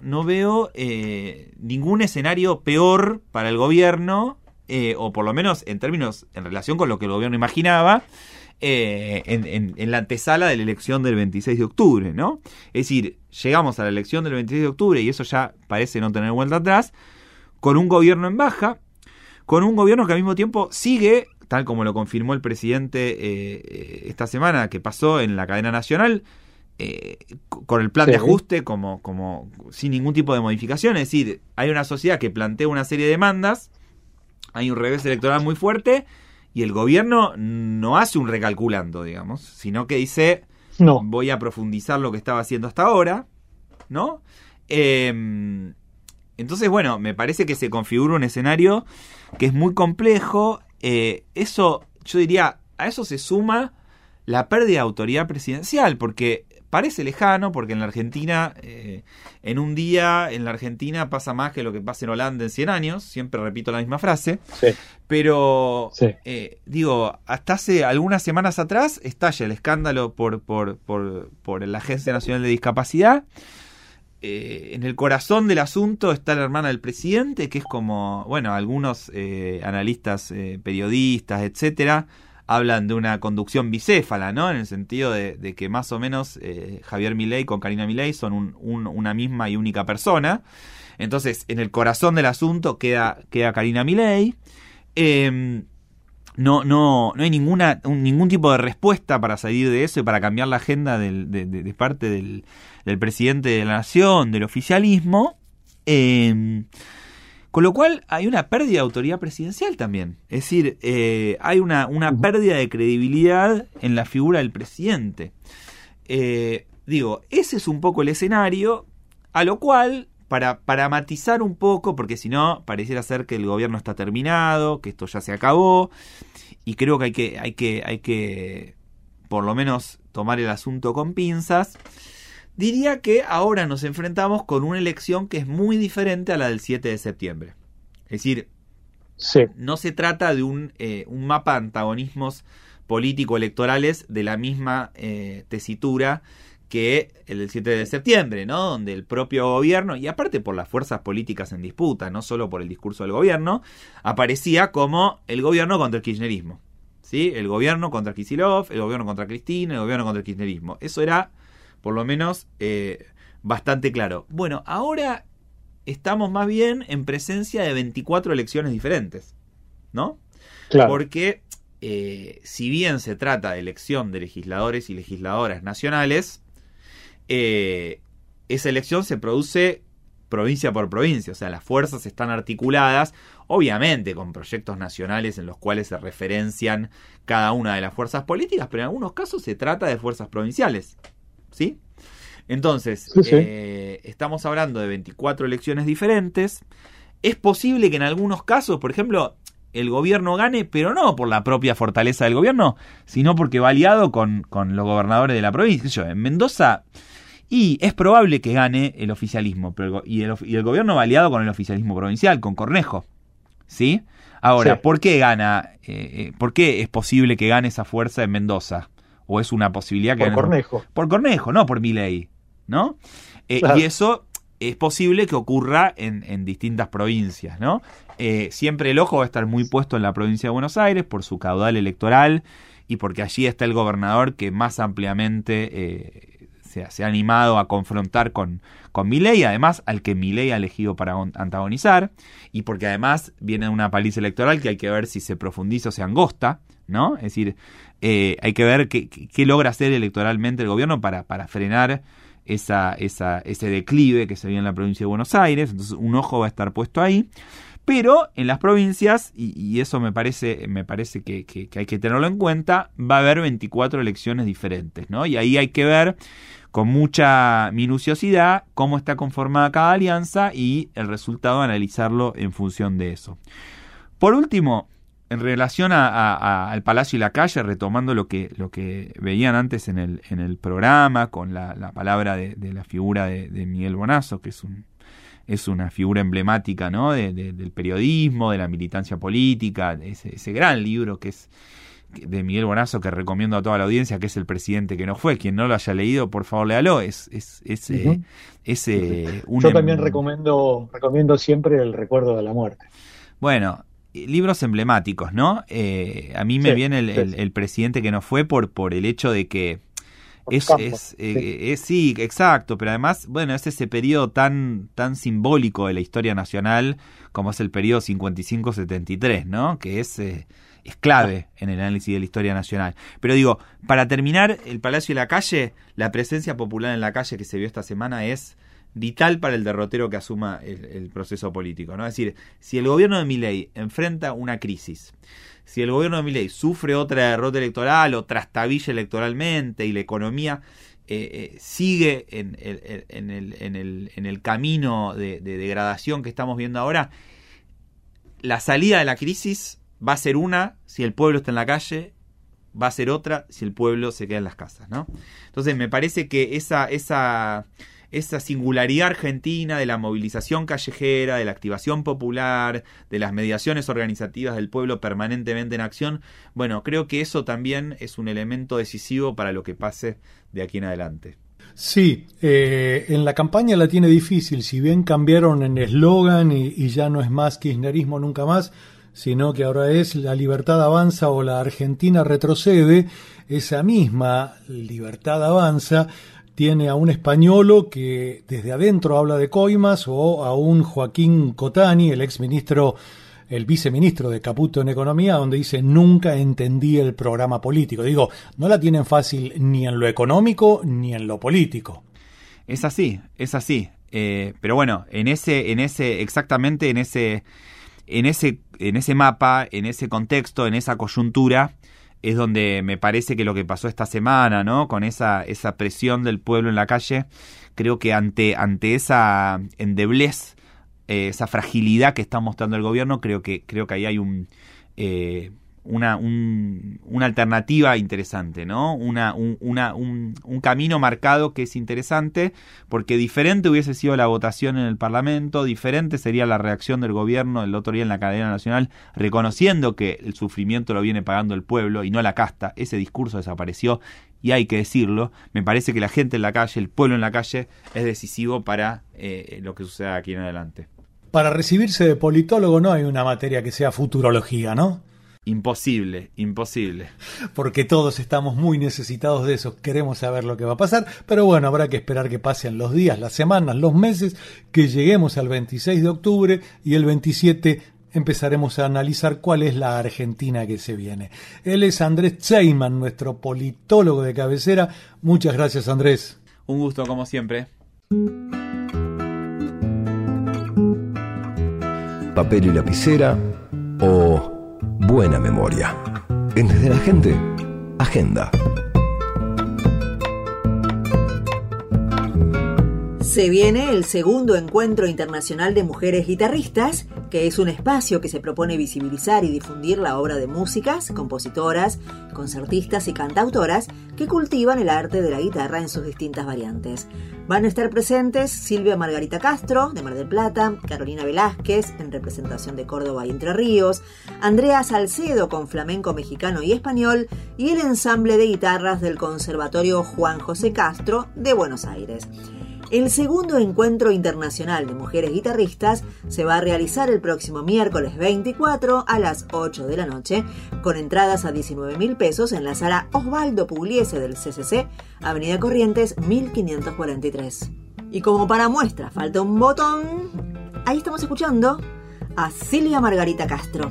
ningún escenario peor para el gobierno, o por lo menos en relación con lo que el gobierno imaginaba, en la antesala de la elección del 26 de octubre, ¿no? Es decir, llegamos a la elección del 26 de octubre y eso ya parece no tener vuelta atrás, con un gobierno en baja, con un gobierno que al mismo tiempo sigue, tal como lo confirmó el presidente esta semana que pasó en la cadena nacional, con el plan de ajuste como sin ningún tipo de modificación. Es decir, hay una sociedad que plantea una serie de demandas, hay un revés electoral muy fuerte y el gobierno no hace un recalculando, digamos, sino que dice voy a profundizar lo que estaba haciendo hasta ahora, ¿no? Entonces, bueno, me parece que se configura un escenario que es muy complejo. Eso, yo diría, a eso se suma la pérdida de autoridad presidencial, porque parece lejano, porque en la Argentina, en un día, en la Argentina pasa más que lo que pasa en Holanda en 100 años, siempre repito la misma frase, pero digo, hasta hace algunas semanas atrás estalla el escándalo por la Agencia Nacional de Discapacidad. En el corazón del asunto está la hermana del presidente, que es como, bueno, algunos analistas, periodistas, etcétera, hablan de una conducción bicéfala, ¿no? En el sentido de que más o menos Javier Milei con Karina Milei son una misma y única persona. Entonces, en el corazón del asunto queda Karina Milei. No hay ningún tipo de respuesta para salir de eso y para cambiar la agenda de parte del presidente de la nación, del oficialismo. Con lo cual hay una pérdida de autoridad presidencial también. Es decir, hay una pérdida de credibilidad en la figura del presidente. Digo, ese es un poco el escenario, a lo cual, para matizar un poco, porque si no, pareciera ser que el gobierno está terminado, que esto ya se acabó, y creo que hay que por lo menos tomar el asunto con pinzas. Diría que ahora nos enfrentamos con una elección que es muy diferente a la del 7 de septiembre. Es decir, no se trata de un mapa de antagonismos político-electorales de la misma tesitura que el del 7 de septiembre, ¿no? Donde el propio gobierno, y aparte por las fuerzas políticas en disputa, no solo por el discurso del gobierno, aparecía como el gobierno contra el kirchnerismo, ¿sí? El gobierno contra Kicillof, el gobierno contra Cristina, el gobierno contra el kirchnerismo. Eso era por lo menos bastante claro. Bueno, ahora estamos más bien en presencia de 24 elecciones diferentes, ¿no? Claro. Porque si bien se trata de elección de legisladores y legisladoras nacionales, esa elección se produce provincia por provincia, o sea, las fuerzas están articuladas, obviamente con proyectos nacionales en los cuales se referencian cada una de las fuerzas políticas, pero en algunos casos se trata de fuerzas provinciales, ¿sí? Entonces, estamos hablando de 24 elecciones diferentes. Es posible que en algunos casos, por ejemplo, el gobierno gane, pero no por la propia fortaleza del gobierno, sino porque va aliado con los gobernadores de la provincia. En Mendoza, y es probable que gane el oficialismo, pero y el gobierno va aliado con el oficialismo provincial, con Cornejo, ¿sí? Ahora, ¿por qué gana? ¿Por qué es posible que gane esa fuerza en Mendoza? ¿O es una posibilidad que por Cornejo? Por Cornejo, no por Milei, ¿no? Claro. Y eso es posible que ocurra en distintas provincias, ¿no? Siempre el ojo va a estar muy puesto en la provincia de Buenos Aires por su caudal electoral y porque allí está el gobernador que más ampliamente se ha animado a confrontar con Milei, además al que Milei ha elegido para antagonizar, y porque además viene una paliza electoral que hay que ver si se profundiza o se angosta, ¿no? Es decir, hay que ver qué logra hacer electoralmente el gobierno para frenar ese declive que se viene en la provincia de Buenos Aires. Entonces un ojo va a estar puesto ahí, pero en las provincias, y eso me parece que hay que tenerlo en cuenta, va a haber 24 elecciones diferentes, ¿no? Y ahí hay que ver con mucha minuciosidad cómo está conformada cada alianza y el resultado analizarlo en función de eso. Por último, en relación al Palacio y la Calle, retomando lo que veían antes en el programa, con la palabra de la figura de Miguel Bonazo, que es una figura emblemática, ¿no? del periodismo, de la militancia política, ese gran libro que es de Miguel Bonazo, que recomiendo a toda la audiencia, que es El presidente que no fue. Quien no lo haya leído, por favor, léalo. Yo también recomiendo siempre El recuerdo de la muerte. Bueno, libros emblemáticos, ¿no? A mí me viene el presidente que no fue por el hecho de que sí, exacto, pero además, bueno, es ese periodo tan simbólico de la historia nacional como es el periodo 55-73, ¿no? Que es clave en el análisis de la historia nacional. Pero digo, para terminar, el Palacio y la Calle, la presencia popular en la calle que se vio esta semana es vital para el derrotero que asuma el proceso político, ¿no? Es decir, si el gobierno de Milei enfrenta una crisis, si el gobierno de Milei sufre otra derrota electoral o trastabilla electoralmente y la economía sigue en el camino de degradación que estamos viendo ahora, la salida de la crisis va a ser una si el pueblo está en la calle, va a ser otra si el pueblo se queda en las casas, ¿no? Entonces me parece que esa singularidad argentina de la movilización callejera, de la activación popular, de las mediaciones organizativas del pueblo permanentemente en acción, bueno, creo que eso también es un elemento decisivo para lo que pase de aquí en adelante. Sí, en la campaña la tiene difícil, si bien cambiaron en eslogan y ya no es más kirchnerismo nunca más, sino que ahora es la libertad avanza o la Argentina retrocede. Esa misma libertad avanza tiene a un españolo que desde adentro habla de coimas, o a un Joaquín Cotani, el viceministro de Caputo en Economía, donde dice: nunca entendí el programa político. Digo, no la tienen fácil ni en lo económico ni en lo político. Es así. Pero bueno, exactamente en ese mapa, en ese contexto, en esa coyuntura, es donde me parece que lo que pasó esta semana, ¿no? Con esa presión del pueblo en la calle, creo que ante esa endeblez, esa fragilidad que está mostrando el gobierno, creo que ahí hay una alternativa interesante, ¿no? Un camino marcado que es interesante, porque diferente hubiese sido la votación en el Parlamento, diferente sería la reacción del gobierno el otro día en la cadena nacional, reconociendo que el sufrimiento lo viene pagando el pueblo y no la casta. Ese discurso desapareció y hay que decirlo. Me parece que la gente en la calle, el pueblo en la calle, es decisivo para lo que suceda aquí en adelante. Para recibirse de politólogo no hay una materia que sea futurología, ¿no? Imposible. Porque todos estamos muy necesitados de eso, queremos saber lo que va a pasar, pero bueno, habrá que esperar que pasen los días, las semanas, los meses, que lleguemos al 26 de octubre y el 27 empezaremos a analizar cuál es la Argentina que se viene. Él es Andrés Tseimán, nuestro politólogo de cabecera. Muchas gracias, Andrés. Un gusto, como siempre. papel y lapicera o buena memoria. En Desde la Gente, Agenda. Se viene el segundo Encuentro Internacional de Mujeres Guitarristas, que es un espacio que se propone visibilizar y difundir la obra de músicas, compositoras, concertistas y cantautoras que cultivan el arte de la guitarra en sus distintas variantes. Van a estar presentes Silvia Margarita Castro, de Mar del Plata, Carolina Velázquez, en representación de Córdoba y Entre Ríos, Andrea Salcedo con flamenco mexicano y español, y el ensamble de guitarras del Conservatorio Juan José Castro de Buenos Aires. El segundo Encuentro Internacional de Mujeres Guitarristas se va a realizar el próximo miércoles 24 a las 8 de la noche, con entradas a 19.000 pesos en la sala Osvaldo Pugliese del CCC, Avenida Corrientes 1543. Y como para muestra falta un botón, ahí estamos escuchando a Silvia Margarita Castro.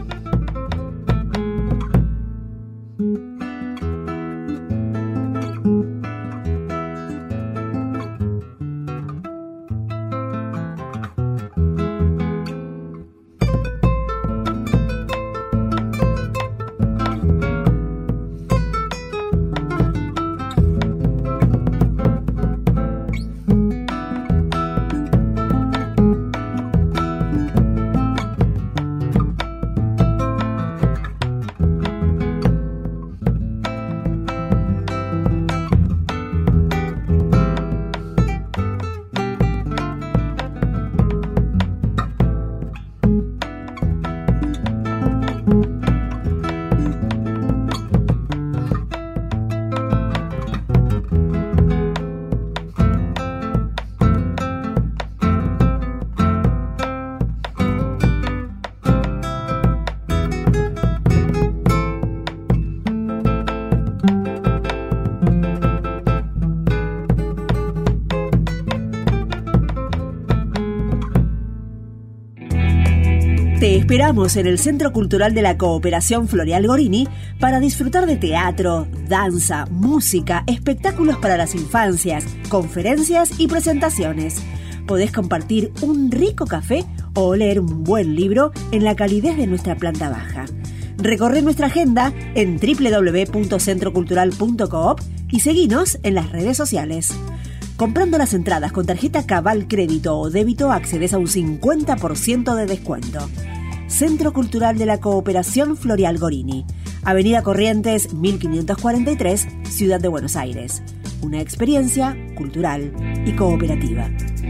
Te esperamos en el Centro Cultural de la Cooperación Floreal Gorini para disfrutar de teatro, danza, música, espectáculos para las infancias, conferencias y presentaciones. Podés compartir un rico café o leer un buen libro en la calidez de nuestra planta baja. Recorre nuestra agenda en www.centrocultural.coop y seguinos en las redes sociales. Comprando las entradas con tarjeta Cabal Crédito o Débito accedes a un 50% de descuento. Centro Cultural de la Cooperación Floreal Gorini, Avenida Corrientes 1543, Ciudad de Buenos Aires. Una experiencia cultural y cooperativa.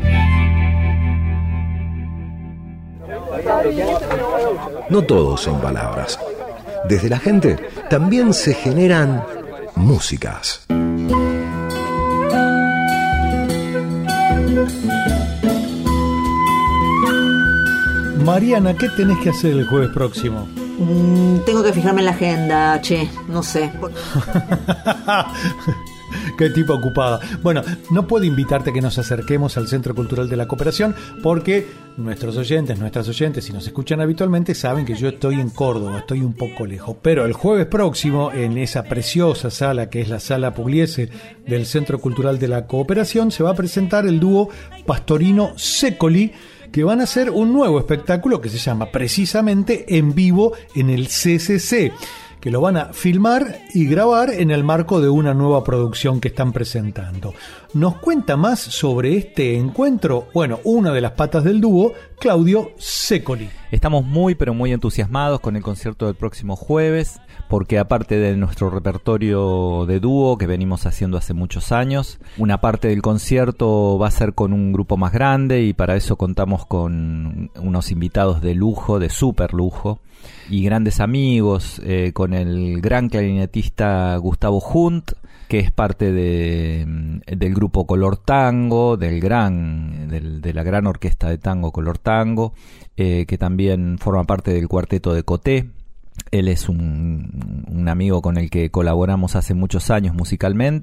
No todos son palabras. Desde la gente también se generan músicas. Mariana, ¿qué tenés que hacer el jueves próximo? Tengo que fijarme en la agenda, no sé. Qué tipo ocupada. Bueno, no puedo invitarte a que nos acerquemos al Centro Cultural de la Cooperación porque nuestras oyentes, si nos escuchan habitualmente, saben que yo estoy en Córdoba, estoy un poco lejos. Pero el jueves próximo, en esa preciosa sala que es la Sala Pugliese del Centro Cultural de la Cooperación, se va a presentar el dúo Pastorino Secoli, que van a hacer un nuevo espectáculo que se llama precisamente En Vivo en el CCC, que lo van a filmar y grabar en el marco de una nueva producción que están presentando. ¿Nos cuenta más sobre este encuentro? Bueno, una de las patas del dúo, Claudio Secoli. Estamos muy pero muy entusiasmados con el concierto del próximo jueves, porque aparte de nuestro repertorio de dúo que venimos haciendo hace muchos años, una parte del concierto va a ser con un grupo más grande y para eso contamos con unos invitados de lujo, de súper lujo, y grandes amigos, con el gran clarinetista Gustavo Hunt, que es parte del grupo Color Tango, de la gran orquesta de tango Color Tango, que también forma parte del cuarteto de Coté. Él es un amigo con el que colaboramos hace muchos años musicalmente,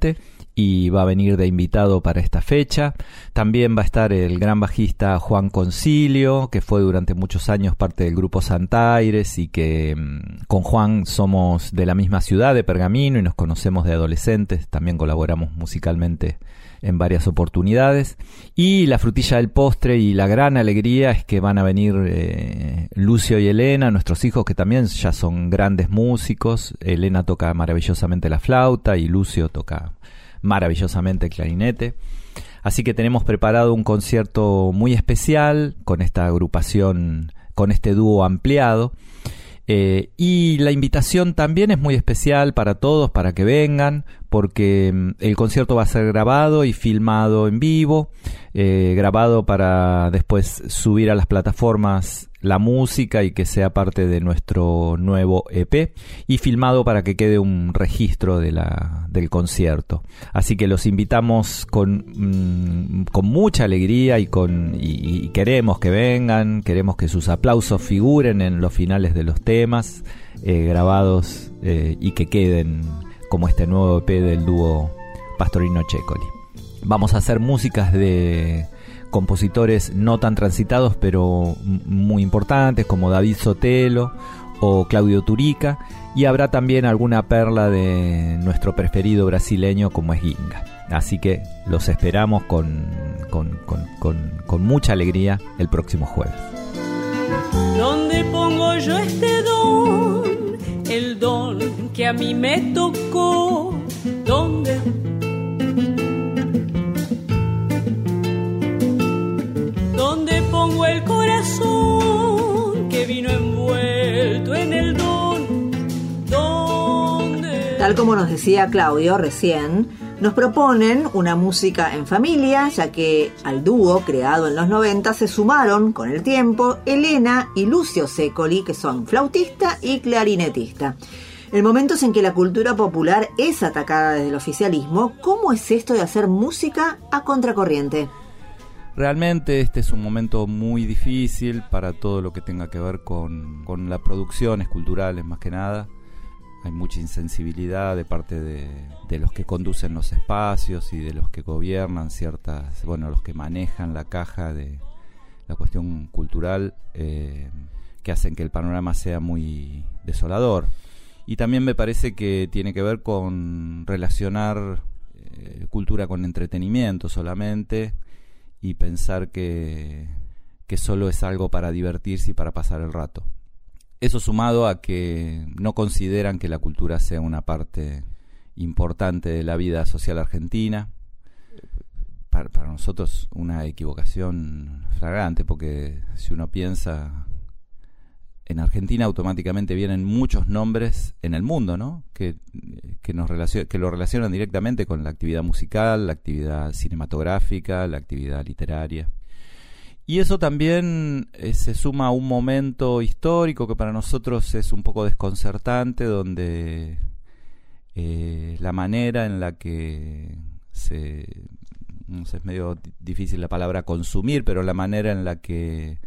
y va a venir de invitado para esta fecha. También va a estar el gran bajista Juan Concilio, que fue durante muchos años parte del grupo Santaires y que con Juan somos de la misma ciudad, de Pergamino, y nos conocemos de adolescentes. También colaboramos musicalmente en varias oportunidades. Y la frutilla del postre y la gran alegría es que van a venir Lucio y Elena, nuestros hijos, que también ya son grandes músicos. Elena toca maravillosamente la flauta y Lucio toca maravillosamente el clarinete. Así que tenemos preparado un concierto muy especial con esta agrupación, con este dúo ampliado. Y la invitación también es muy especial para todos, para que vengan, porque el concierto va a ser grabado y filmado en vivo, grabado para después subir a las plataformas la música y que sea parte de nuestro nuevo EP, y filmado para que quede un registro del concierto. Así que los invitamos con mucha alegría y queremos que vengan, queremos que sus aplausos figuren en los finales de los temas grabados y que queden como este nuevo EP del dúo Pastorino-Cecoli. Vamos a hacer músicas de compositores no tan transitados pero muy importantes, como David Sotelo o Claudio Turica, y habrá también alguna perla de nuestro preferido brasileño como es Ginga. Así que los esperamos con mucha alegría el próximo jueves. ¿Dónde pongo yo este don? El don que a mí me tocó. ¿Dónde? ¿Dónde pongo el corazón que vino envuelto en el don? ¿Dónde? Tal como nos decía Claudio recién, nos proponen una música en familia, ya que al dúo creado en los 90 se sumaron con el tiempo Elena y Lucio Cecoli, que son flautista y clarinetista. En momentos en que la cultura popular es atacada desde el oficialismo, ¿cómo es esto de hacer música a contracorriente? Realmente este es un momento muy difícil para todo lo que tenga que ver con las producciones culturales, más que nada. Hay mucha insensibilidad de parte de los que conducen los espacios y de los que gobiernan los que manejan la caja de la cuestión cultural, que hacen que el panorama sea muy desolador. Y también me parece que tiene que ver con relacionar cultura con entretenimiento solamente, y pensar que solo es algo para divertirse y para pasar el rato. Eso sumado a que no consideran que la cultura sea una parte importante de la vida social argentina. Para nosotros una equivocación flagrante, porque si uno piensa en Argentina, automáticamente vienen muchos nombres en el mundo, ¿no? que lo relacionan directamente con la actividad musical, la actividad cinematográfica, la actividad literaria. Y eso también se suma a un momento histórico que para nosotros es un poco desconcertante, donde la manera en la que no sé, es medio difícil la palabra consumir, pero la manera en la que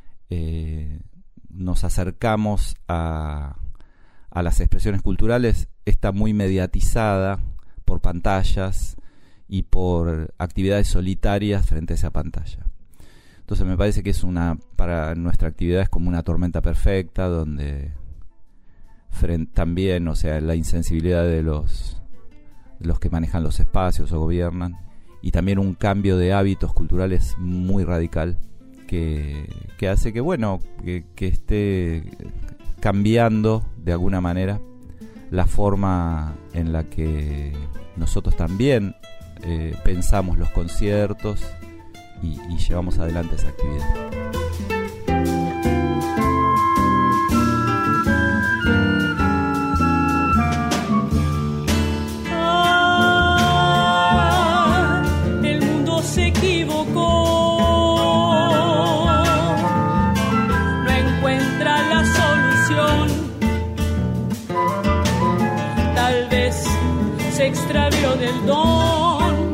nos acercamos a las expresiones culturales está muy mediatizada por pantallas y por actividades solitarias frente a esa pantalla. Entonces me parece que para nuestra actividad es como una tormenta perfecta, donde también, o sea, la insensibilidad de los que manejan los espacios o gobiernan, y también un cambio de hábitos culturales muy radical que hace que esté cambiando de alguna manera la forma en la que nosotros también pensamos los conciertos y llevamos adelante esa actividad. El mundo se equivocó. Se extravió del don.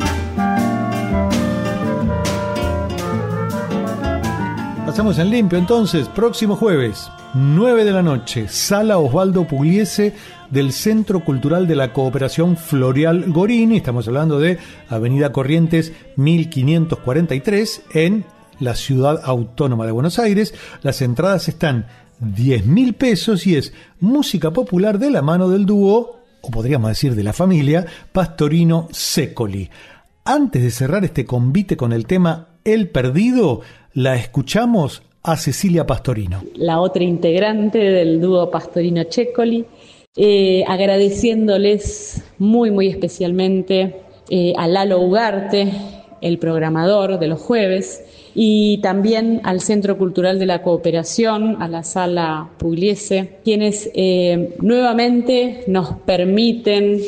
Pasamos en limpio entonces, próximo jueves, 9 de la noche, Sala Osvaldo Pugliese del Centro Cultural de la Cooperación Floreal Gorini. Estamos hablando de Avenida Corrientes 1543 en la Ciudad Autónoma de Buenos Aires. Las entradas están 10.000 pesos y es música popular de la mano del dúo, o podríamos decir de la familia, Pastorino Secoli. Antes de cerrar este convite con el tema El Perdido, la escuchamos a Cecilia Pastorino, la otra integrante del dúo Pastorino Secoli, agradeciéndoles muy especialmente a Lalo Ugarte, el programador de los jueves, y también al Centro Cultural de la Cooperación, a la Sala Pugliese, quienes nuevamente nos permiten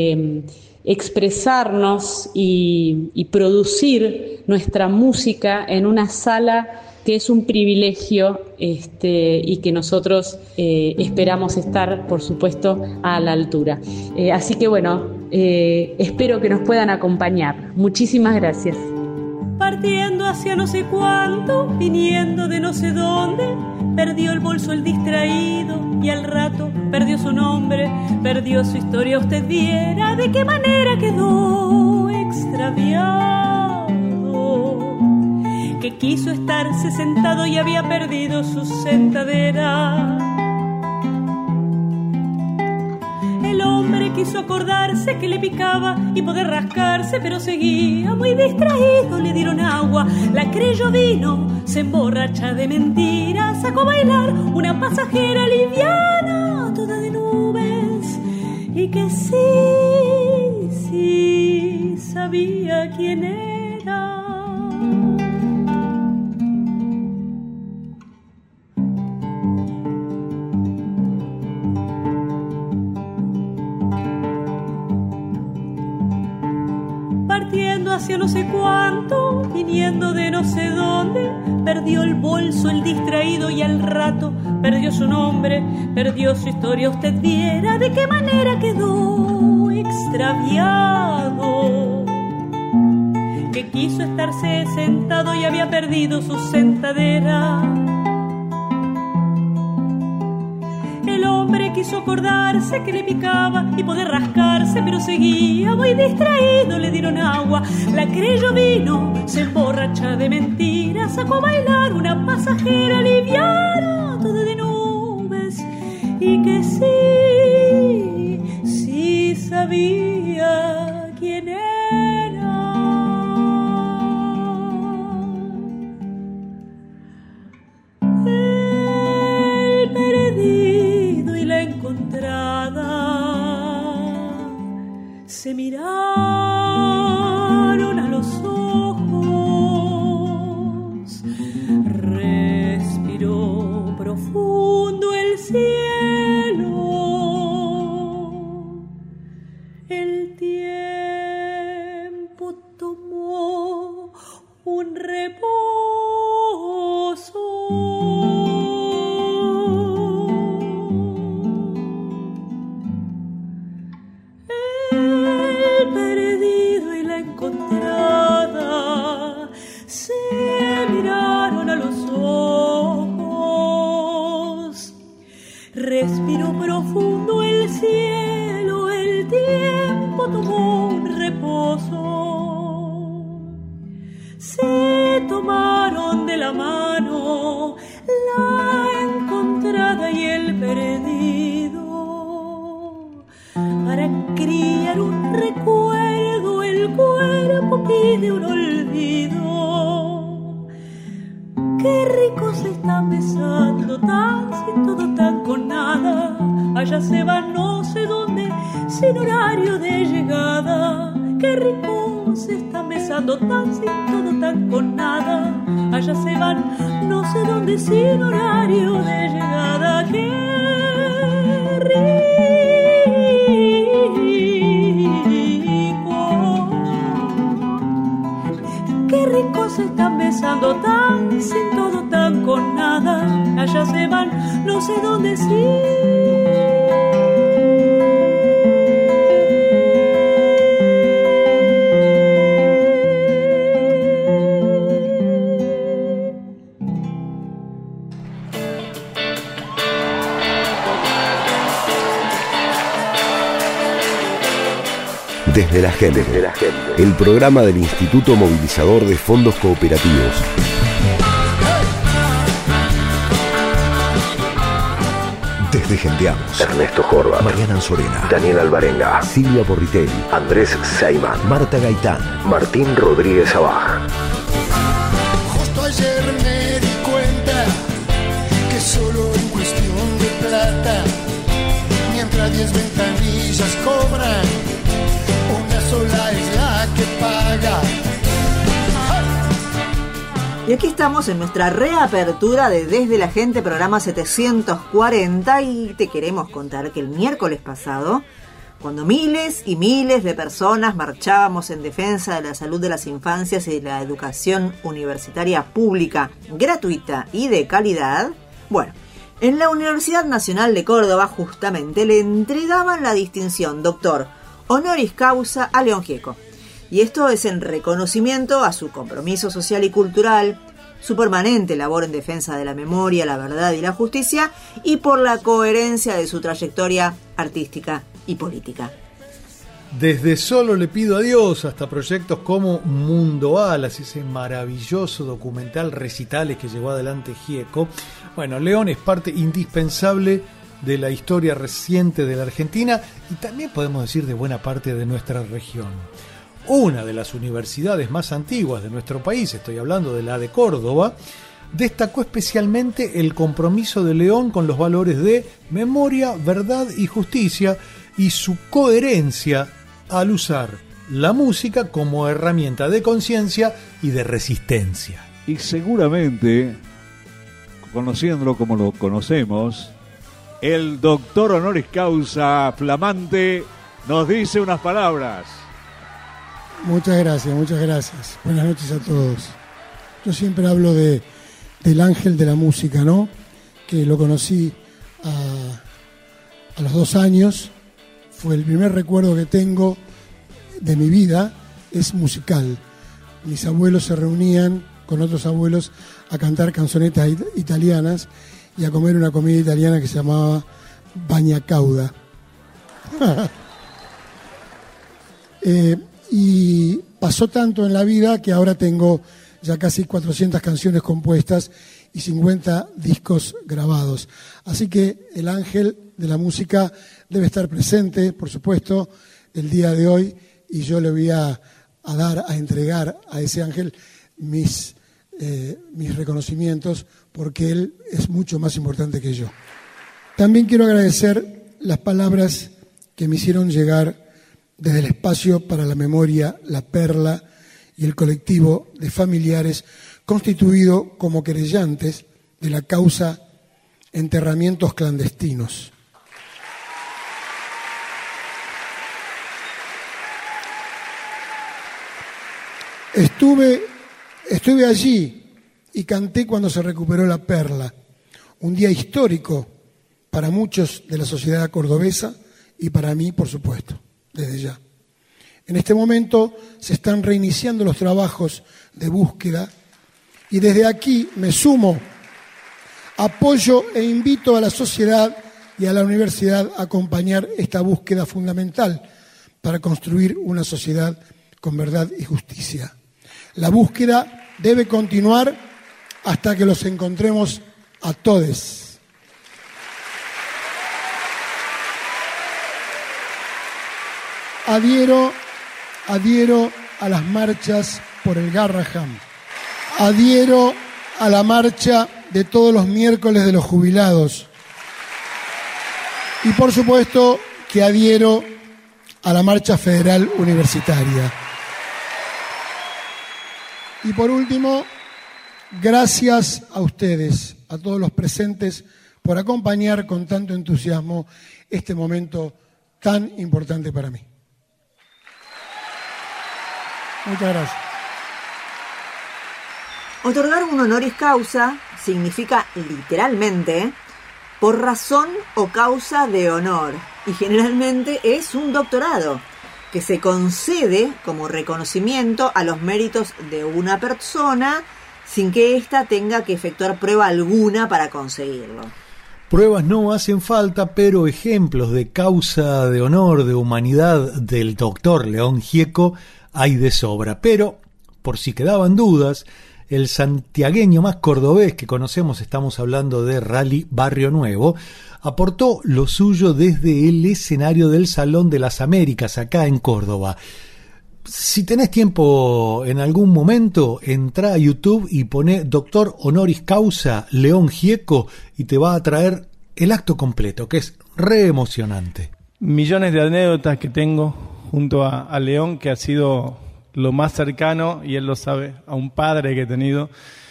expresarnos y producir nuestra música en una sala que es un privilegio y que nosotros esperamos estar, por supuesto, a la altura. Así que bueno, espero que nos puedan acompañar. Muchísimas gracias. Partiendo hacia no sé cuánto, viniendo de no sé dónde, perdió el bolso el distraído y al rato perdió su nombre, perdió su historia. Usted viera de qué manera quedó extraviado, que quiso estarse sentado y había perdido su sentadera. El hombre quiso acordarse que le picaba y poder rascarse, pero seguía muy distraído. Le dieron agua, la creyó vino, se emborracha de mentiras, sacó a bailar una pasajera liviana, toda de nubes, y que sí sabía quién era. Hacia no sé cuánto, viniendo de no sé dónde, perdió el bolso el distraído y al rato perdió su nombre, perdió su historia. Usted viera de qué manera quedó extraviado, que quiso estarse sentado y había perdido su sentadera. El hombre quiso acordarse que le picaba y poder rascarse, pero seguía muy distraído. Le dieron agua, la creyó vino, se emborracha de mentiras, sacó a bailar una pasajera liviana, toda de nubes, y que sí sabía quién era. El perdido y la encontrada se miraron a los ojos, respiró profundo el cielo, el tiempo tomó un reposo. Se miraron a los ojos, respiró profundo el cielo, el tiempo tomó un reposo. Se tomaron de la mano la encontrada y el perdido para criar un recuerdo. El cuerpo pide un olvido. Qué rico se están besando, tan sin todo, tan con nada. Allá se van no sé dónde, sin horario de llegada. Qué rico se están besando, tan sin todo, tan con nada. Allá se van no sé dónde, sin horario de llegada. Qué rico. Qué rico se están besando, tan sin todo, tan con nada. Allá se van, no sé dónde, sí. Desde la gente. El programa del Instituto Movilizador de Fondos Cooperativos. Desde Genteamos, Ernesto Jorba, Mariana Anzorena, Daniel Alvarenga, Silvia Porritelli, Andrés Seiman, Marta Gaitán, Martín Rodríguez Abaj. Justo ayer me di cuenta que solo en cuestión de plata, mientras 10 ventanillas cobran, una sola es la que paga. Y aquí estamos en nuestra reapertura de Desde la Gente, programa 740, y te queremos contar que el miércoles pasado, cuando miles y miles de personas marchábamos en defensa de la salud de las infancias y de la educación universitaria pública, gratuita y de calidad, bueno, en la Universidad Nacional de Córdoba justamente le entregaban la distinción doctor honoris causa a León Gieco. Y esto es en reconocimiento a su compromiso social y cultural, su permanente labor en defensa de la memoria, la verdad y la justicia, y por la coherencia de su trayectoria artística y política. Desde Solo le pido a Dios hasta proyectos como Mundo Alas, ese maravilloso documental recitales que llevó adelante Gieco. Bueno, León es parte indispensable de la historia reciente de la Argentina y también podemos decir de buena parte de nuestra región. Una de las universidades más antiguas de nuestro país, estoy hablando de la de Córdoba, destacó especialmente el compromiso de León con los valores de memoria, verdad y justicia y su coherencia al usar la música como herramienta de conciencia y de resistencia. Y seguramente, conociéndolo como lo conocemos, el doctor honoris causa flamante nos dice unas palabras. Muchas gracias, muchas gracias. Buenas noches a todos. Yo siempre hablo del ángel de la música, ¿no? Que lo conocí a los 2 años. Fue el primer recuerdo que tengo de mi vida, es musical. Mis abuelos se reunían con otros abuelos a cantar canzonetas italianas y a comer una comida italiana que se llamaba bagna cauda. Y pasó tanto en la vida que ahora tengo ya casi 400 canciones compuestas y 50 discos grabados. Así que el ángel de la música debe estar presente, por supuesto, el día de hoy, y yo le voy a entregar a ese ángel mis reconocimientos, porque él es mucho más importante que yo. También quiero agradecer las palabras que me hicieron llegar desde el Espacio para la Memoria, La Perla y el colectivo de familiares constituido como querellantes de la causa enterramientos clandestinos. Estuve allí y canté cuando se recuperó La Perla, un día histórico para muchos de la sociedad cordobesa y para mí, por supuesto, desde ya. En este momento se están reiniciando los trabajos de búsqueda y desde aquí me sumo, apoyo e invito a la sociedad y a la universidad a acompañar esta búsqueda fundamental para construir una sociedad con verdad y justicia. La búsqueda debe continuar hasta que los encontremos a todos. Adhiero a las marchas por el Garrahan. Adhiero a la marcha de todos los miércoles de los jubilados. Y por supuesto que adhiero a la marcha federal universitaria. Y por último, gracias a ustedes, a todos los presentes, por acompañar con tanto entusiasmo este momento tan importante para mí. Muchas gracias. Otorgar un honoris causa significa literalmente por razón o causa de honor, y generalmente es un doctorado que se concede como reconocimiento a los méritos de una persona sin que ésta tenga que efectuar prueba alguna para conseguirlo. Pruebas no hacen falta, pero ejemplos de causa de honor, de humanidad del doctor León Gieco hay de sobra. Pero, por si quedaban dudas, el santiagueño más cordobés que conocemos, estamos hablando de Rally Barrio Nuevo, aportó lo suyo desde el escenario del Salón de las Américas, acá en Córdoba. Si tenés tiempo en algún momento, entrá a YouTube y poné Doctor Honoris Causa León Gieco y te va a traer el acto completo, que es re emocionante. Millones de anécdotas que tengo junto a León, que ha sido lo más cercano, y él lo sabe, a un padre que he tenido,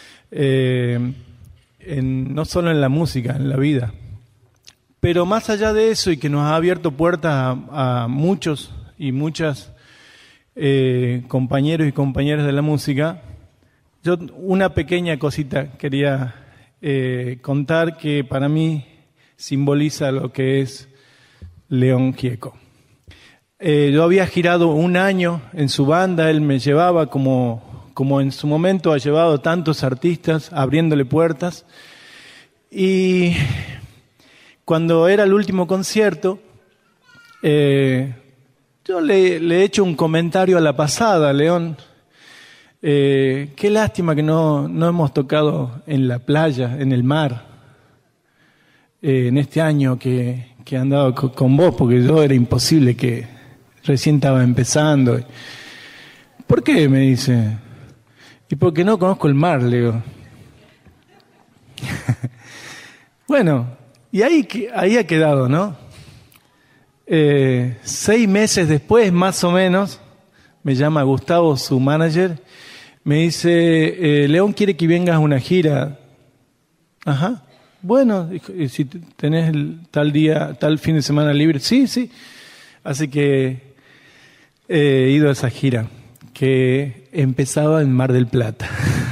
no solo en la música, en la vida. Pero más allá de eso, y que nos ha abierto puertas a muchos y muchas compañeros y compañeras de la música, yo una pequeña cosita quería contar que para mí simboliza lo que es León Gieco. Yo había girado un año en su banda, él me llevaba como en su momento ha llevado tantos artistas, abriéndole puertas, y cuando era el último concierto, yo le he hecho un comentario a la pasada, León. Qué lástima que no hemos tocado en la playa, en el mar, en este año que he andado con vos, porque yo era imposible, que recién estaba empezando. ¿Por qué? Me dice. Y porque no conozco el mar, Leo. Bueno, y ahí ha quedado, ¿no? 6 meses después, más o menos, me llama Gustavo, su manager, me dice, León quiere que vengas a una gira. Ajá. Bueno, si tenés tal día, tal fin de semana libre, sí. Así que he ido a esa gira, que empezaba en Mar del Plata.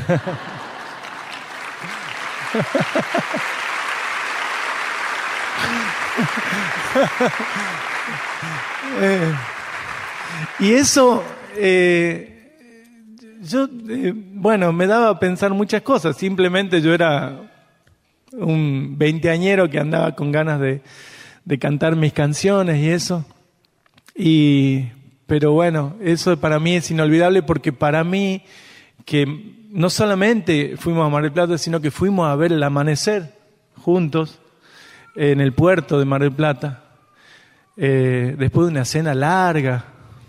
Y eso, bueno, me daba a pensar muchas cosas. Simplemente yo era un veinteañero que andaba con ganas de cantar mis canciones y eso. Pero bueno, eso para mí es inolvidable, porque para mí, que no solamente fuimos a Mar del Plata, sino que fuimos a ver el amanecer juntos en el puerto de Mar del Plata, después de una cena larga.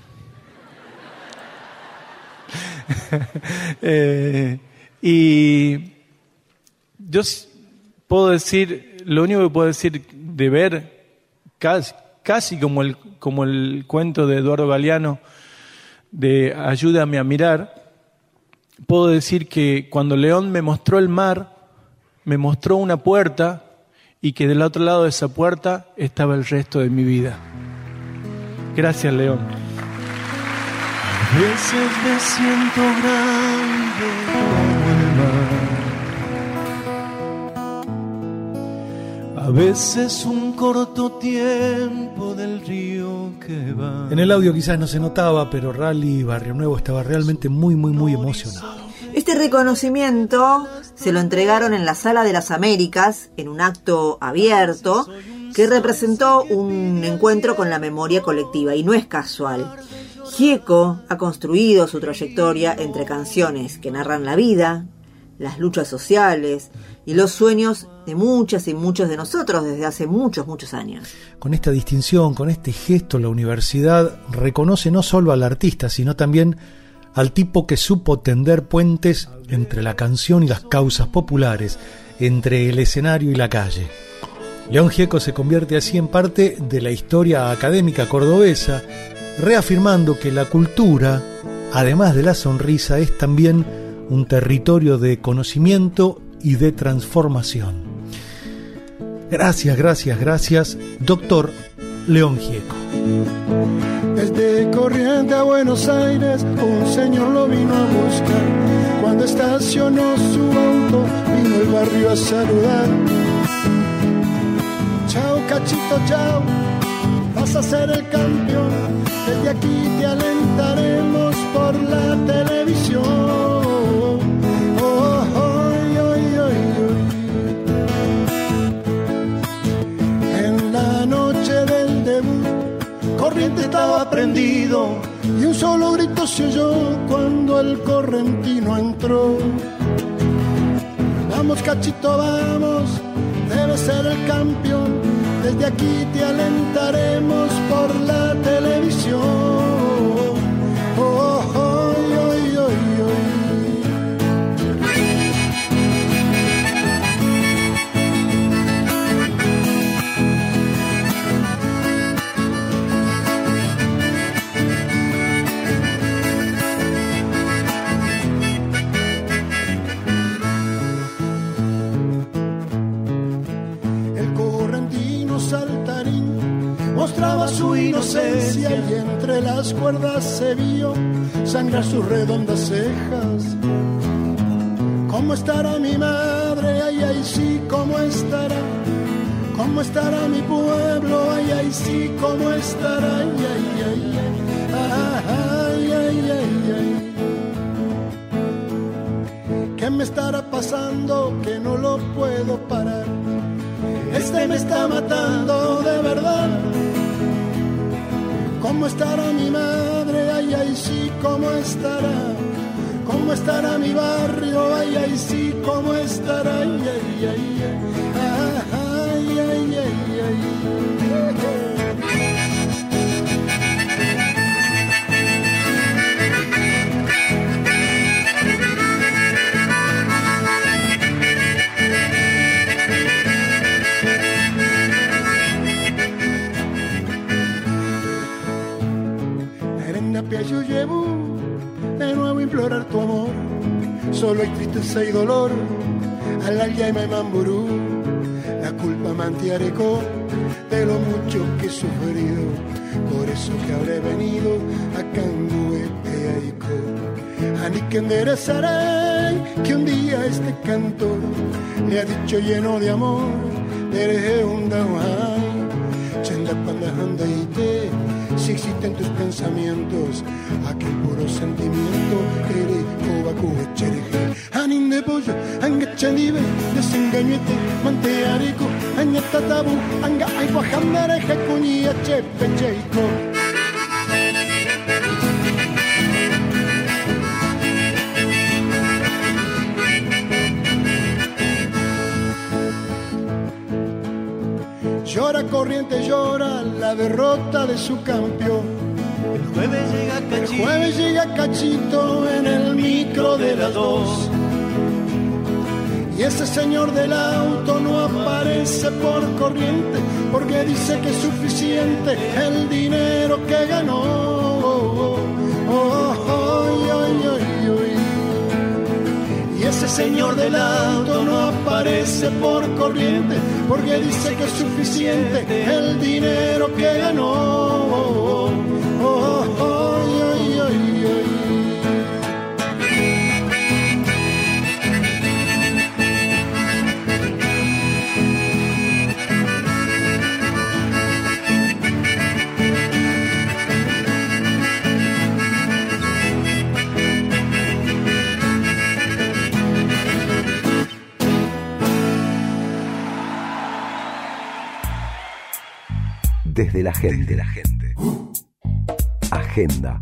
Y yo puedo decir, lo único que puedo decir de ver, casi como el cuento de Eduardo Galeano de Ayúdame a mirar, puedo decir que cuando León me mostró el mar, me mostró una puerta, y que del otro lado de esa puerta estaba el resto de mi vida. Gracias, León. A veces me siento grande como el mar. A veces un corto tiempo del río que va. En el audio quizás no se notaba, pero Rally Barrio Nuevo estaba realmente muy emocionado. Este reconocimiento se lo entregaron en la Sala de las Américas, en un acto abierto, que representó un encuentro con la memoria colectiva, y no es casual. Gieco ha construido su trayectoria entre canciones que narran la vida, las luchas sociales y los sueños de muchas y muchos de nosotros desde hace muchos años. Con esta distinción, con este gesto, la universidad reconoce no solo al artista, sino también al tipo que supo tender puentes entre la canción y las causas populares, entre el escenario y la calle. León Gieco se convierte así en parte de la historia académica cordobesa, reafirmando que la cultura, además de la sonrisa, es también un territorio de conocimiento y de transformación. Gracias, doctor León Gieco. Desde Corrientes a Buenos Aires, un señor lo vino a buscar. Cuando estacionó su auto, vino el barrio a saludar. Chao, cachito, chao, vas a ser el campeón. Desde aquí te alentaremos por la televisión. Oh, oh, oh, oh, oh, oh. grito se oyó cuando el correntino entró. Vamos cachito, vamos, debe ser el campeón. Desde aquí te alentaremos por la televisión. Oh, oh, oh, oh, oh, oh. Mostraba su inocencia y entre las cuerdas se vio sangrar sus redondas cejas. ¿Cómo estará mi madre? Ay, ay, sí, ¿cómo estará? ¿Cómo estará mi pueblo? Ay, ay, sí, ¿cómo estará? Ay, ay, ay, ay, ay, ay, ay. ¿Qué me estará pasando que no lo puedo parar? Este me está matando de verdad. ¿Cómo estará mi madre? Ay, ay, sí, ¿cómo estará? ¿Cómo estará mi barrio? Ay, ay, sí, ¿cómo estará? Ay, ay, ay, ay, ay, ay, ay, ay. Yo llevo de nuevo a implorar tu amor. Solo hay tristeza y dolor al alma y mamburú. La culpa mantiareco de lo mucho que he sufrido. Por eso que habré venido a Canguete Aico. Ani que enderezaré que un día este cantor le ha dicho lleno de amor. Dereje un dauhai, chenda pandajanda y te. Si existen tus pensamientos, aquel puro sentimiento, ere, cobaco, echereje. Anin de pollo, anga chanibe, desengañete, mantearico, añata tabu, anga aipajandareje, cuñía, chepe, cheico. Llora Corriente, llora la derrota de su campeón. El jueves llega Cachito en el micro de las 2. Y ese señor del auto no aparece por Corriente porque dice que es suficiente el dinero que ganó. Oh, oh, oh, oh, oh, oh. Y ese señor del auto no aparece por Corriente porque dice que es suficiente el dinero que ganó. Oh, oh, oh, oh, oh, oh. Desde la gente. Agenda.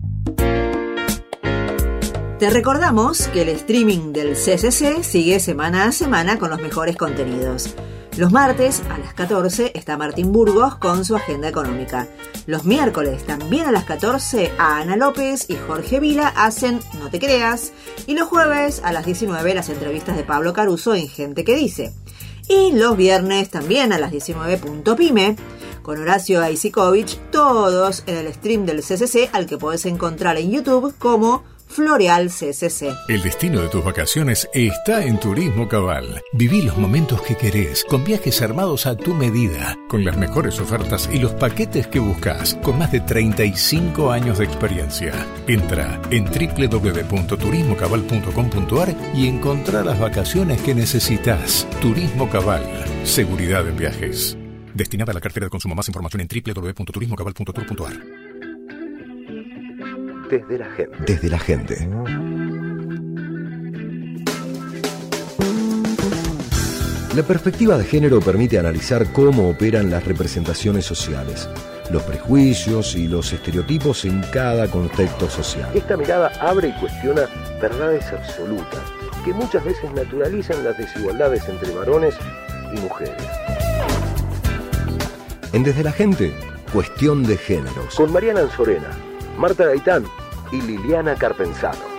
Te recordamos que el streaming del CCC sigue semana a semana con los mejores contenidos. Los martes a las 14 está Martín Burgos con su agenda económica. Los miércoles también a las 14 Ana López y Jorge Vila hacen No te creas. Y los jueves a las 19 las entrevistas de Pablo Caruso en Gente que Dice. Y los viernes también a las 19.pyme con Horacio Aisikovic, todos en el stream del CCC al que podés encontrar en YouTube como Floreal CCC. El destino de tus vacaciones está en Turismo Cabal. Viví los momentos que querés, con viajes armados a tu medida, con las mejores ofertas y los paquetes que buscas, con más de 35 años de experiencia. Entra en www.turismocabal.com.ar y encontrá las vacaciones que necesitas. Turismo Cabal, seguridad en viajes. Destinada a la cartera de consumo. Más información en www.turismocabal.tour.ar. Desde la gente. Desde la gente. La perspectiva de género permite analizar cómo operan las representaciones sociales. los prejuicios y los estereotipos en cada contexto social. Esta mirada abre y cuestiona verdades absolutas que muchas veces naturalizan las desigualdades entre varones y mujeres. En Desde la Gente, Cuestión de Géneros, con Mariana Anzorena, Marta Gaitán y Liliana Carpenzano.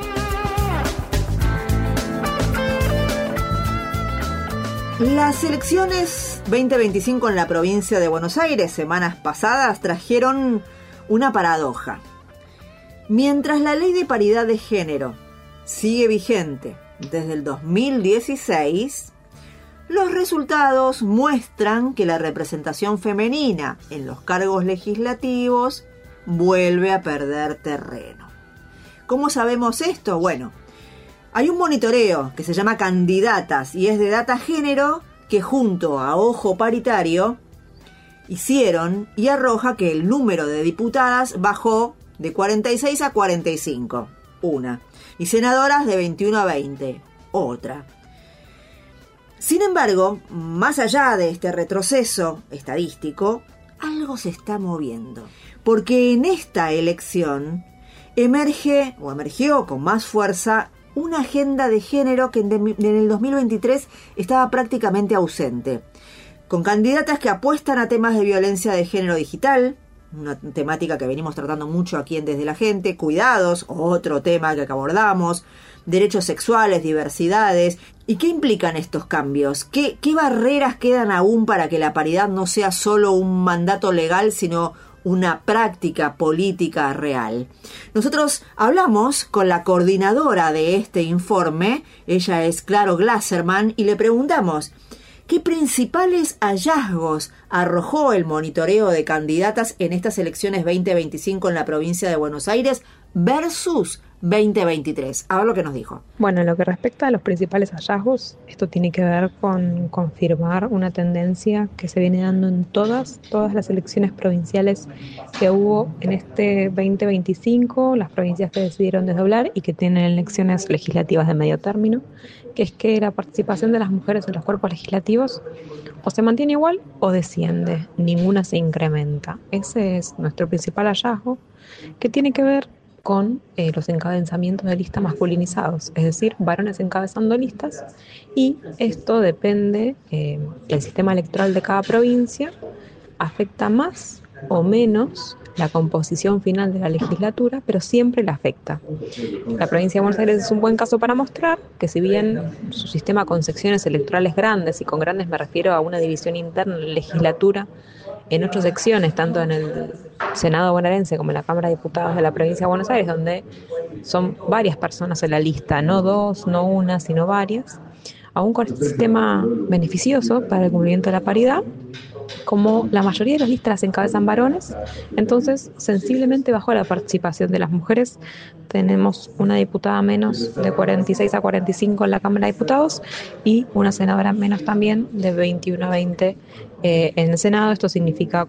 Las elecciones 2025 en la provincia de Buenos Aires, semanas pasadas, trajeron una paradoja. Mientras la ley de paridad de género sigue vigente desde el 2016, los resultados muestran que la representación femenina en los cargos legislativos vuelve a perder terreno. ¿Cómo sabemos esto? Bueno, hay un monitoreo que se llama Candidatas y es de Data Género que junto a Ojo Paritario hicieron y arroja que el número de diputadas bajó de 46 a 45, una, y senadoras de 21 a 20, otra. Sin embargo, más allá de este retroceso estadístico, algo se está moviendo, porque en esta elección emergió con más fuerza una agenda de género que en el 2023 estaba prácticamente ausente, con candidatas que apuestan a temas de violencia de género digital, una temática que venimos tratando mucho aquí en Desde la Gente, cuidados, otro tema que abordamos, derechos sexuales, diversidades. ¿Y qué implican estos cambios? ¿Qué barreras quedan aún para que la paridad no sea solo un mandato legal, sino una práctica política real? Nosotros hablamos con la coordinadora de este informe, ella es Claro Glasserman, y le preguntamos ¿qué principales hallazgos arrojó el monitoreo de candidatas en estas elecciones 2025 en la provincia de Buenos Aires versus 2023? A ver lo que nos dijo. Bueno, en lo que respecta a los principales hallazgos, esto tiene que ver con confirmar una tendencia que se viene dando en todas las elecciones provinciales que hubo en este 2025, las provincias que decidieron desdoblar y que tienen elecciones legislativas de medio término, que es que la participación de las mujeres en los cuerpos legislativos o se mantiene igual o desciende, ninguna se incrementa. Ese es nuestro principal hallazgo, que tiene que ver con los encabezamientos de listas masculinizados, es decir, varones encabezando listas, y esto depende del sistema electoral de cada provincia, afecta más o menos la composición final de la legislatura, pero siempre la afecta. La provincia de Buenos Aires es un buen caso para mostrar que si bien su sistema con secciones electorales grandes, y con grandes me refiero a una división interna en la legislatura, en 8 secciones, tanto en el Senado bonaerense como en la Cámara de Diputados de la provincia de Buenos Aires, donde son varias personas en la lista, no 2, no una, sino varias, aún con este sistema beneficioso para el cumplimiento de la paridad, como la mayoría de las listas las encabezan varones, entonces sensiblemente bajó la participación de las mujeres. Tenemos una diputada menos de 46 a 45 en la Cámara de Diputados y una senadora menos también de 21 a 20 en el Senado. Esto significa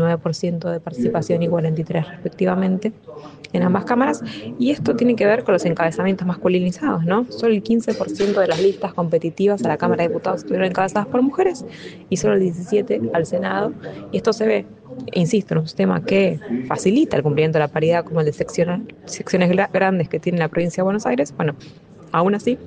49% de participación y 43% respectivamente en ambas cámaras, y esto tiene que ver con los encabezamientos masculinizados, ¿no? Solo el 15% de las listas competitivas a la Cámara de Diputados estuvieron encabezadas por mujeres y solo el 17% al Senado, y esto se ve, insisto, en un sistema que facilita el cumplimiento de la paridad como el de secciones grandes que tiene la provincia de Buenos Aires. Bueno, aún así,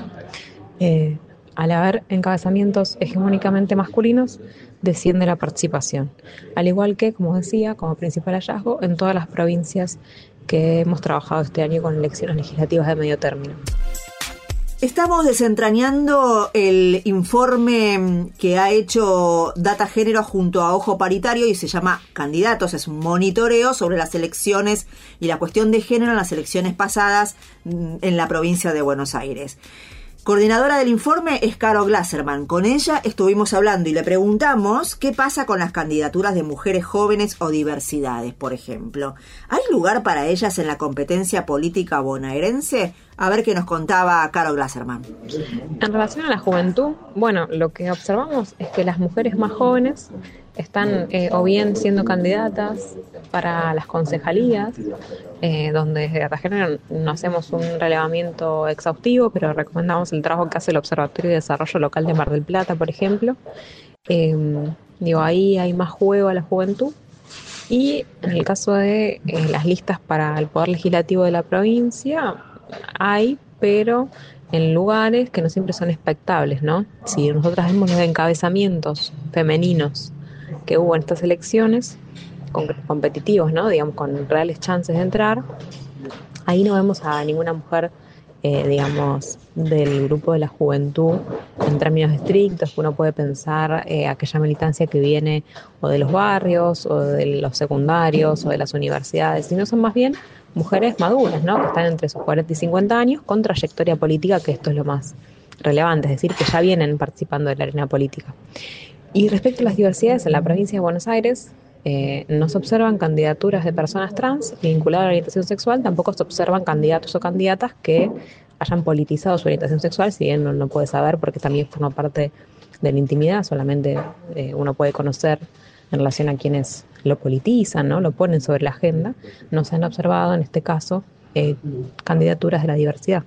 al haber encabezamientos hegemónicamente masculinos, desciende la participación. Al igual que, como decía, como principal hallazgo, en todas las provincias que hemos trabajado este año con elecciones legislativas de medio término. Estamos desentrañando el informe que ha hecho Data Género junto a Ojo Paritario y se llama Candidatos. Es un monitoreo sobre las elecciones y la cuestión de género en las elecciones pasadas en la provincia de Buenos Aires. Coordinadora del informe es Claro Glasserman. Con ella estuvimos hablando y le preguntamos qué pasa con las candidaturas de mujeres jóvenes o diversidades, por ejemplo. ¿Hay lugar para ellas en la competencia política bonaerense? A ver qué nos contaba Claro Glasserman. En relación a la juventud, bueno, lo que observamos es que las mujeres más jóvenes están o bien siendo candidatas para las concejalías, donde desde Data Género no hacemos un relevamiento exhaustivo, pero recomendamos el trabajo que hace el Observatorio de Desarrollo Local de Mar del Plata, por ejemplo. Ahí hay más juego a la juventud. Y en el caso de las listas para el Poder Legislativo de la provincia, hay, pero en lugares que no siempre son expectables, ¿no? Si nosotros vemos los encabezamientos femeninos que hubo en estas elecciones, competitivos, ¿no? Digamos, con reales chances de entrar, ahí no vemos a ninguna mujer, digamos, del grupo de la juventud en términos estrictos, que uno puede pensar aquella militancia que viene o de los barrios, o de los secundarios, o de las universidades, sino son más bien mujeres maduras, ¿no? Que están entre sus 40 y 50 años con trayectoria política, que esto es lo más relevante, es decir, que ya vienen participando de la arena política. Y respecto a las diversidades en la provincia de Buenos Aires, no se observan candidaturas de personas trans vinculadas a la orientación sexual, tampoco se observan candidatos o candidatas que hayan politizado su orientación sexual, si bien no puede saber porque también forma parte de la intimidad, solamente uno puede conocer en relación a quienes lo politizan, ¿no? Lo ponen sobre la agenda. No se han observado en este caso candidaturas de la diversidad.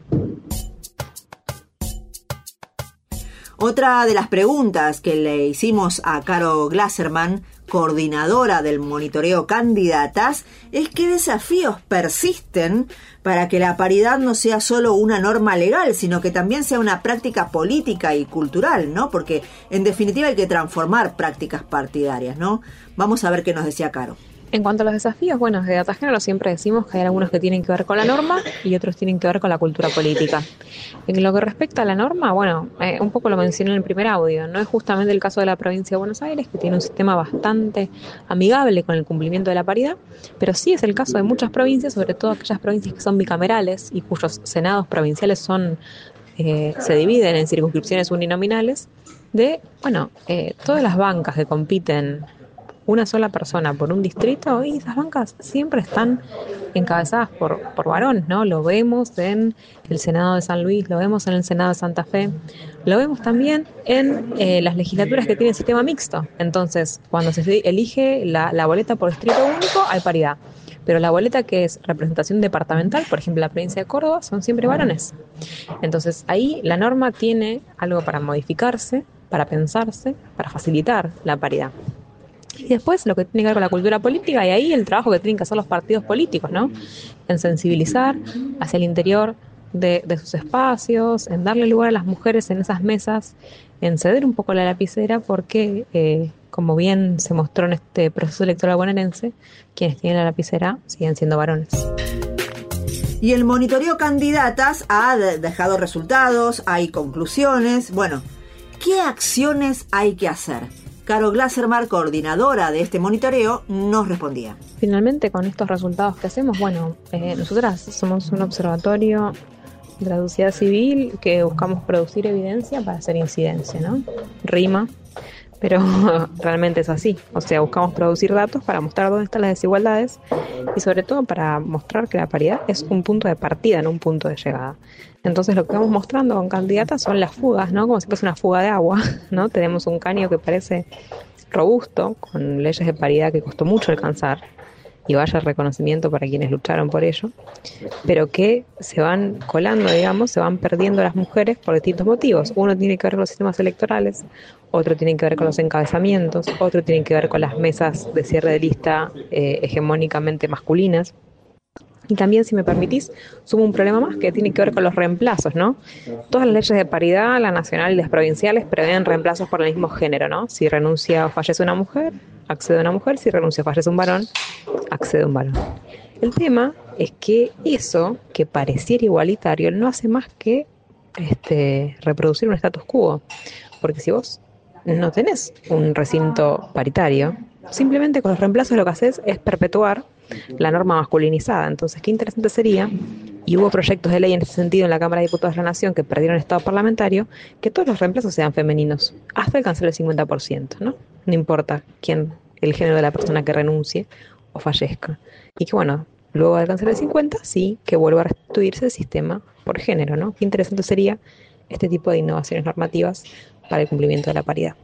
Otra de las preguntas que le hicimos a Caro Glasserman, coordinadora del monitoreo Candidatas, es qué desafíos persisten para que la paridad no sea solo una norma legal, sino que también sea una práctica política y cultural, ¿no? Porque en definitiva hay que transformar prácticas partidarias, ¿no? Vamos a ver qué nos decía Caro. En cuanto a los desafíos, bueno, de Data Género siempre decimos que hay algunos que tienen que ver con la norma y otros tienen que ver con la cultura política. En lo que respecta a la norma, bueno, un poco lo mencioné en el primer audio, no es justamente el caso de la provincia de Buenos Aires, que tiene un sistema bastante amigable con el cumplimiento de la paridad, pero sí es el caso de muchas provincias, sobre todo aquellas provincias que son bicamerales y cuyos senados provinciales son se dividen en circunscripciones uninominales, de, bueno, todas las bancas que compiten una sola persona por un distrito, y esas bancas siempre están encabezadas por varones, ¿no? Lo vemos en el Senado de San Luis, lo vemos en el Senado de Santa Fe, lo vemos también en las legislaturas que tienen sistema mixto. Entonces, cuando se elige la boleta por distrito único, hay paridad. Pero la boleta que es representación departamental, por ejemplo la provincia de Córdoba, son siempre varones. Entonces ahí la norma tiene algo para modificarse, para pensarse, para facilitar la paridad. Y después lo que tiene que ver con la cultura política, y ahí el trabajo que tienen que hacer los partidos políticos, ¿no? En sensibilizar hacia el interior de sus espacios, en darle lugar a las mujeres en esas mesas, en ceder un poco la lapicera, porque como bien se mostró en este proceso electoral bonaerense, quienes tienen la lapicera siguen siendo varones. Y el monitoreo Candidatas ha dejado resultados, hay conclusiones. Bueno, ¿qué acciones hay que hacer? Caro Glasserman, coordinadora de este monitoreo, nos respondía. Finalmente, con estos resultados que hacemos, bueno, nosotras somos un observatorio de la sociedad civil que buscamos producir evidencia para hacer incidencia, ¿no? Rima, pero realmente es así. O sea, buscamos producir datos para mostrar dónde están las desigualdades y sobre todo para mostrar que la paridad es un punto de partida, no un punto de llegada. Entonces lo que vamos mostrando con Candidatas son las fugas, ¿no? Como si fuese una fuga de agua, ¿no? Tenemos un caño que parece robusto, con leyes de paridad que costó mucho alcanzar, y vaya reconocimiento para quienes lucharon por ello, pero que se van colando, digamos, se van perdiendo las mujeres por distintos motivos. Uno tiene que ver con los sistemas electorales, otro tiene que ver con los encabezamientos, otro tiene que ver con las mesas de cierre de lista hegemónicamente masculinas. Y también, si me permitís, sumo un problema más que tiene que ver con los reemplazos, ¿no? Todas las leyes de paridad, la nacional y las provinciales, prevén reemplazos por el mismo género, ¿no? Si renuncia o fallece una mujer, accede una mujer. Si renuncia o fallece un varón, accede un varón. El tema es que eso, que pareciera igualitario, no hace más que reproducir un status quo. Porque si vos no tenés un recinto paritario, simplemente con los reemplazos lo que haces es perpetuar la norma masculinizada. Entonces, qué interesante sería, y hubo proyectos de ley en ese sentido en la Cámara de Diputados de la Nación que perdieron estado parlamentario, que todos los reemplazos sean femeninos, hasta alcanzar el 50%, ¿no? No importa el género de la persona que renuncie o fallezca. Y que bueno, luego de alcanzar el 50%, sí, que vuelva a restituirse el sistema por género, ¿no? Qué interesante sería este tipo de innovaciones normativas para el cumplimiento de la paridad.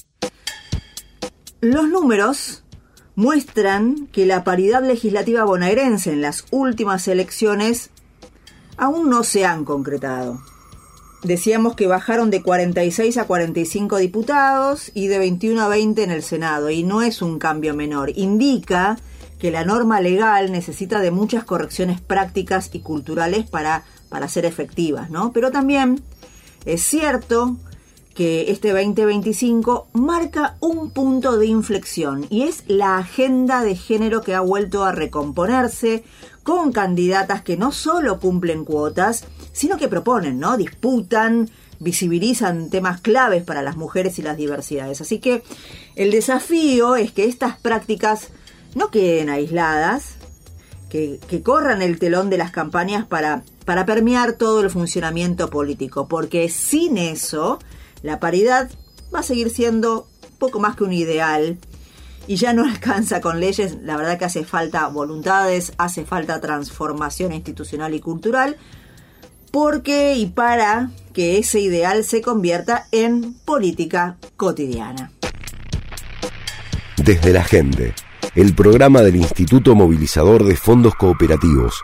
Los números muestran que la paridad legislativa bonaerense en las últimas elecciones aún no se han concretado. Decíamos que bajaron de 46 a 45 diputados y de 21 a 20 en el Senado, y no es un cambio menor. Indica que la norma legal necesita de muchas correcciones prácticas y culturales para ser efectivas, ¿no? Pero también es cierto que este 2025 marca un punto de inflexión y es la agenda de género que ha vuelto a recomponerse con candidatas que no solo cumplen cuotas, sino que proponen, ¿no? Disputan, visibilizan temas claves para las mujeres y las diversidades. Así que el desafío es que estas prácticas no queden aisladas, que corran el telón de las campañas para permear todo el funcionamiento político, porque sin eso la paridad va a seguir siendo poco más que un ideal y ya no alcanza con leyes. La verdad que hace falta voluntades, hace falta transformación institucional y cultural, porque y para que ese ideal se convierta en política cotidiana. Desde la Gente, el programa del Instituto Movilizador de Fondos Cooperativos.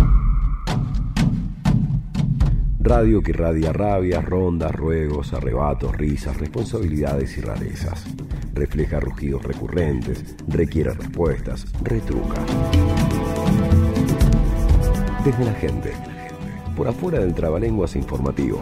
Radio que irradia rabias, rondas, ruegos, arrebatos, risas, responsabilidades y rarezas. Refleja rugidos recurrentes, requiere respuestas, retruca. Desde la Gente, por afuera del trabalenguas informativo.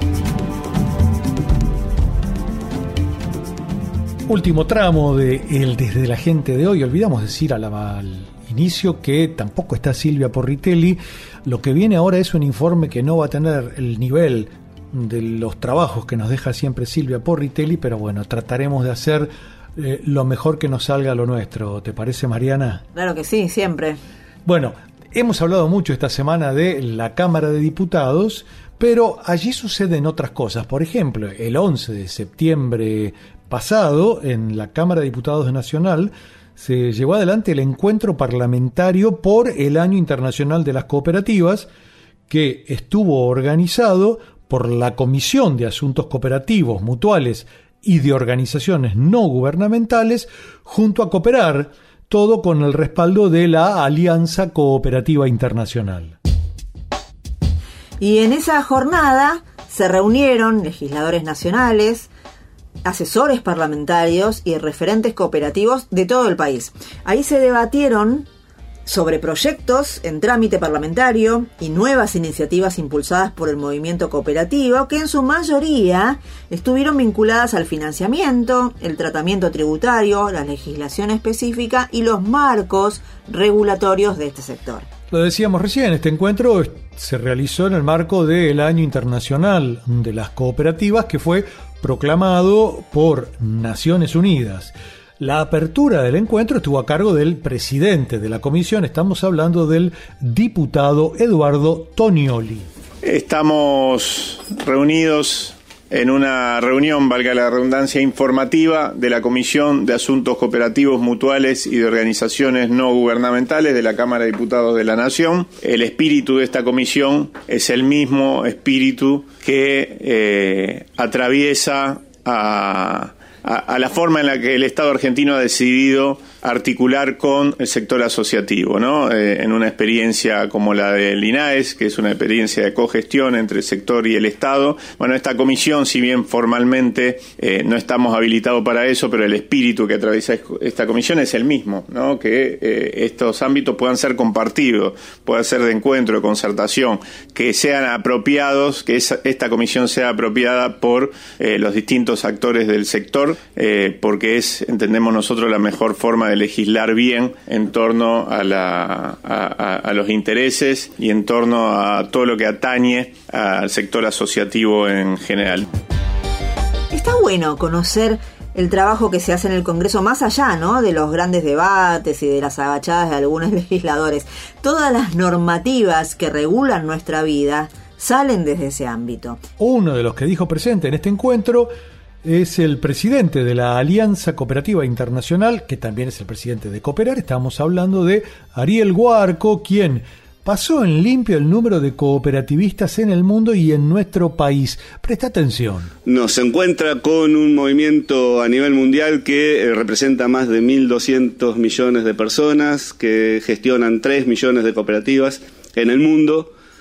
Último tramo de el Desde la Gente de hoy. Olvidamos decir al inicio que tampoco está Silvia Porritelli. Lo que viene ahora es un informe que no va a tener el nivel de los trabajos que nos deja siempre Silvia Porritelli, pero bueno, trataremos de hacer lo mejor que nos salga lo nuestro. ¿Te parece, Mariana? Claro que sí, siempre. Bueno, hemos hablado mucho esta semana de la Cámara de Diputados, pero allí suceden otras cosas. Por ejemplo, el 11 de septiembre pasado, en la Cámara de Diputados Nacional, se llevó adelante el encuentro parlamentario por el Año Internacional de las Cooperativas, que estuvo organizado por la Comisión de Asuntos Cooperativos, Mutuales y de Organizaciones No Gubernamentales, junto a Cooperar, todo con el respaldo de la Alianza Cooperativa Internacional. Y en esa jornada se reunieron legisladores nacionales, asesores parlamentarios y referentes cooperativos de todo el país. Ahí se debatieron sobre proyectos en trámite parlamentario y nuevas iniciativas impulsadas por el movimiento cooperativo, que en su mayoría estuvieron vinculadas al financiamiento, el tratamiento tributario, la legislación específica y los marcos regulatorios de este sector. Lo decíamos recién, este encuentro se realizó en el marco del Año Internacional de las Cooperativas, que fue proclamado por Naciones Unidas. La apertura del encuentro estuvo a cargo del presidente de la comisión. Estamos hablando del diputado Eduardo Tonioli. Estamos reunidos en una reunión, valga la redundancia, informativa de la Comisión de Asuntos Cooperativos, Mutuales y de Organizaciones No Gubernamentales de la Cámara de Diputados de la Nación. El espíritu de esta comisión es el mismo espíritu que atraviesa a la forma en la que el Estado argentino ha decidido articular con el sector asociativo, ¿no? En una experiencia como la del INAES, que es una experiencia de cogestión entre el sector y el Estado. Bueno, esta comisión, si bien formalmente no estamos habilitados para eso, pero el espíritu que atraviesa esta comisión es el mismo, ¿no? Que estos ámbitos puedan ser compartidos, puedan ser de encuentro, de concertación, que sean apropiados, que esta comisión sea apropiada por los distintos actores del sector, porque es, entendemos nosotros, la mejor forma de legislar bien en torno a los intereses y en torno a todo lo que atañe al sector asociativo en general. Está bueno conocer el trabajo que se hace en el Congreso, más allá, ¿no?, de los grandes debates y de las agachadas de algunos legisladores. Todas las normativas que regulan nuestra vida salen desde ese ámbito. Uno de los que dijo presente en este encuentro es el presidente de la Alianza Cooperativa Internacional, que también es el presidente de Cooperar. Estamos hablando de Ariel Guarco, quien pasó en limpio el número de cooperativistas en el mundo y en nuestro país. Presta atención. Nos encuentra con un movimiento a nivel mundial que representa más de 1.200 millones de personas, que gestionan 3 millones de cooperativas en el mundo,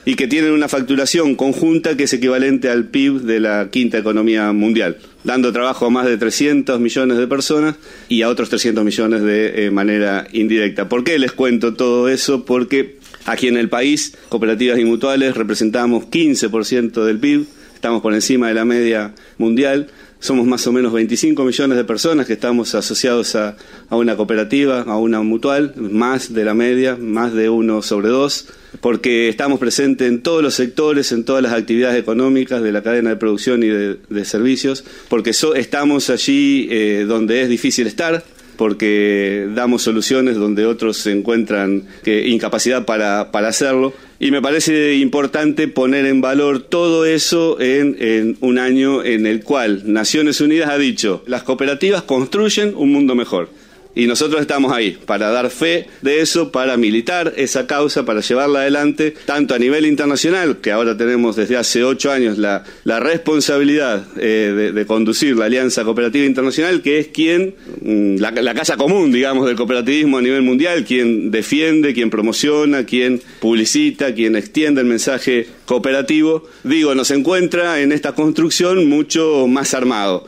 y que tienen una facturación conjunta que es equivalente al PIB de la quinta economía mundial, dando trabajo a más de 300 millones de personas y a otros 300 millones de manera indirecta. ¿Por qué les cuento todo eso? Porque aquí en el país, cooperativas y mutuales representamos 15% del PIB, estamos por encima de la media mundial. Somos más o menos 25 millones de personas que estamos asociados a una cooperativa, a una mutual, más de la media, más de 1/2, porque estamos presentes en todos los sectores, en todas las actividades económicas de la cadena de producción y de servicios, porque estamos allí donde es difícil estar, porque damos soluciones donde otros se encuentran incapacidad para hacerlo. Y me parece importante poner en valor todo eso en un año en el cual Naciones Unidas ha dicho: las cooperativas construyen un mundo mejor. Y nosotros estamos ahí para dar fe de eso, para militar esa causa, para llevarla adelante, tanto a nivel internacional, que ahora tenemos desde hace 8 años la responsabilidad de conducir la Alianza Cooperativa Internacional, que es quien, la casa común, digamos, del cooperativismo a nivel mundial, quien defiende, quien promociona, quien publicita, quien extiende el mensaje cooperativo. Digo, nos encuentra en esta construcción mucho más armado.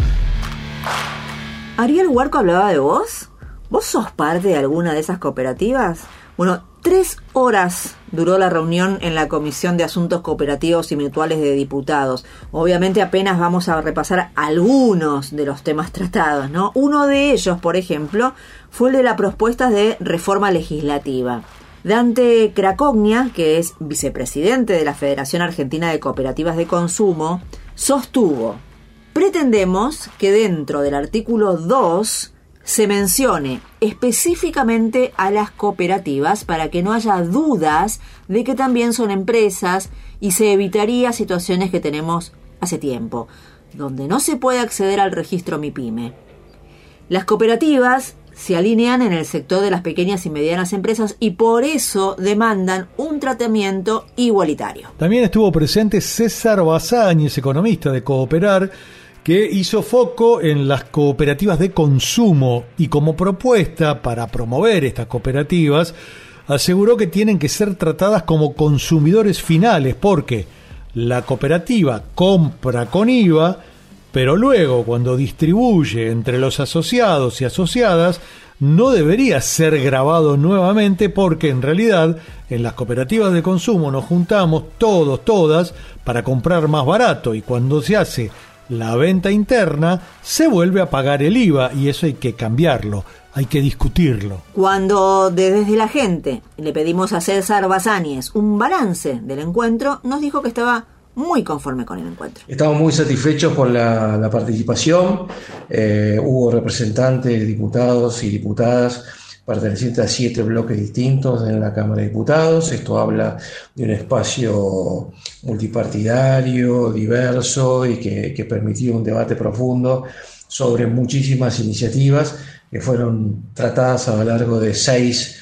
¿Ariel Huarco hablaba de vos? ¿Vos sos parte de alguna de esas cooperativas? Bueno, 3 horas duró la reunión en la Comisión de Asuntos Cooperativos y Mutuales de Diputados. Obviamente apenas vamos a repasar algunos de los temas tratados, ¿no? Uno de ellos, por ejemplo, fue el de las propuestas de reforma legislativa. Dante Cracogna, que es vicepresidente de la Federación Argentina de Cooperativas de Consumo, sostuvo: pretendemos que dentro del artículo 2 se mencione específicamente a las cooperativas para que no haya dudas de que también son empresas y se evitaría situaciones que tenemos hace tiempo, donde no se puede acceder al registro MIPYME. Las cooperativas se alinean en el sector de las pequeñas y medianas empresas y por eso demandan un tratamiento igualitario. También estuvo presente César Basáñez, economista de Cooperar, que hizo foco en las cooperativas de consumo y como propuesta para promover estas cooperativas aseguró que tienen que ser tratadas como consumidores finales porque la cooperativa compra con IVA, pero luego cuando distribuye entre los asociados y asociadas no debería ser grabado nuevamente porque en realidad en las cooperativas de consumo nos juntamos todas para comprar más barato y cuando se hace la venta interna se vuelve a pagar el IVA y eso hay que cambiarlo, hay que discutirlo. Cuando desde la gente le pedimos a César Basáñez un balance del encuentro, nos dijo que estaba muy conforme con el encuentro. Estamos muy satisfechos con la participación. Hubo representantes, diputados y diputadas pertenecientes a 7 bloques distintos en la Cámara de Diputados. Esto habla de un espacio multipartidario, diverso y que permitió un debate profundo sobre muchísimas iniciativas que fueron tratadas a lo largo de 6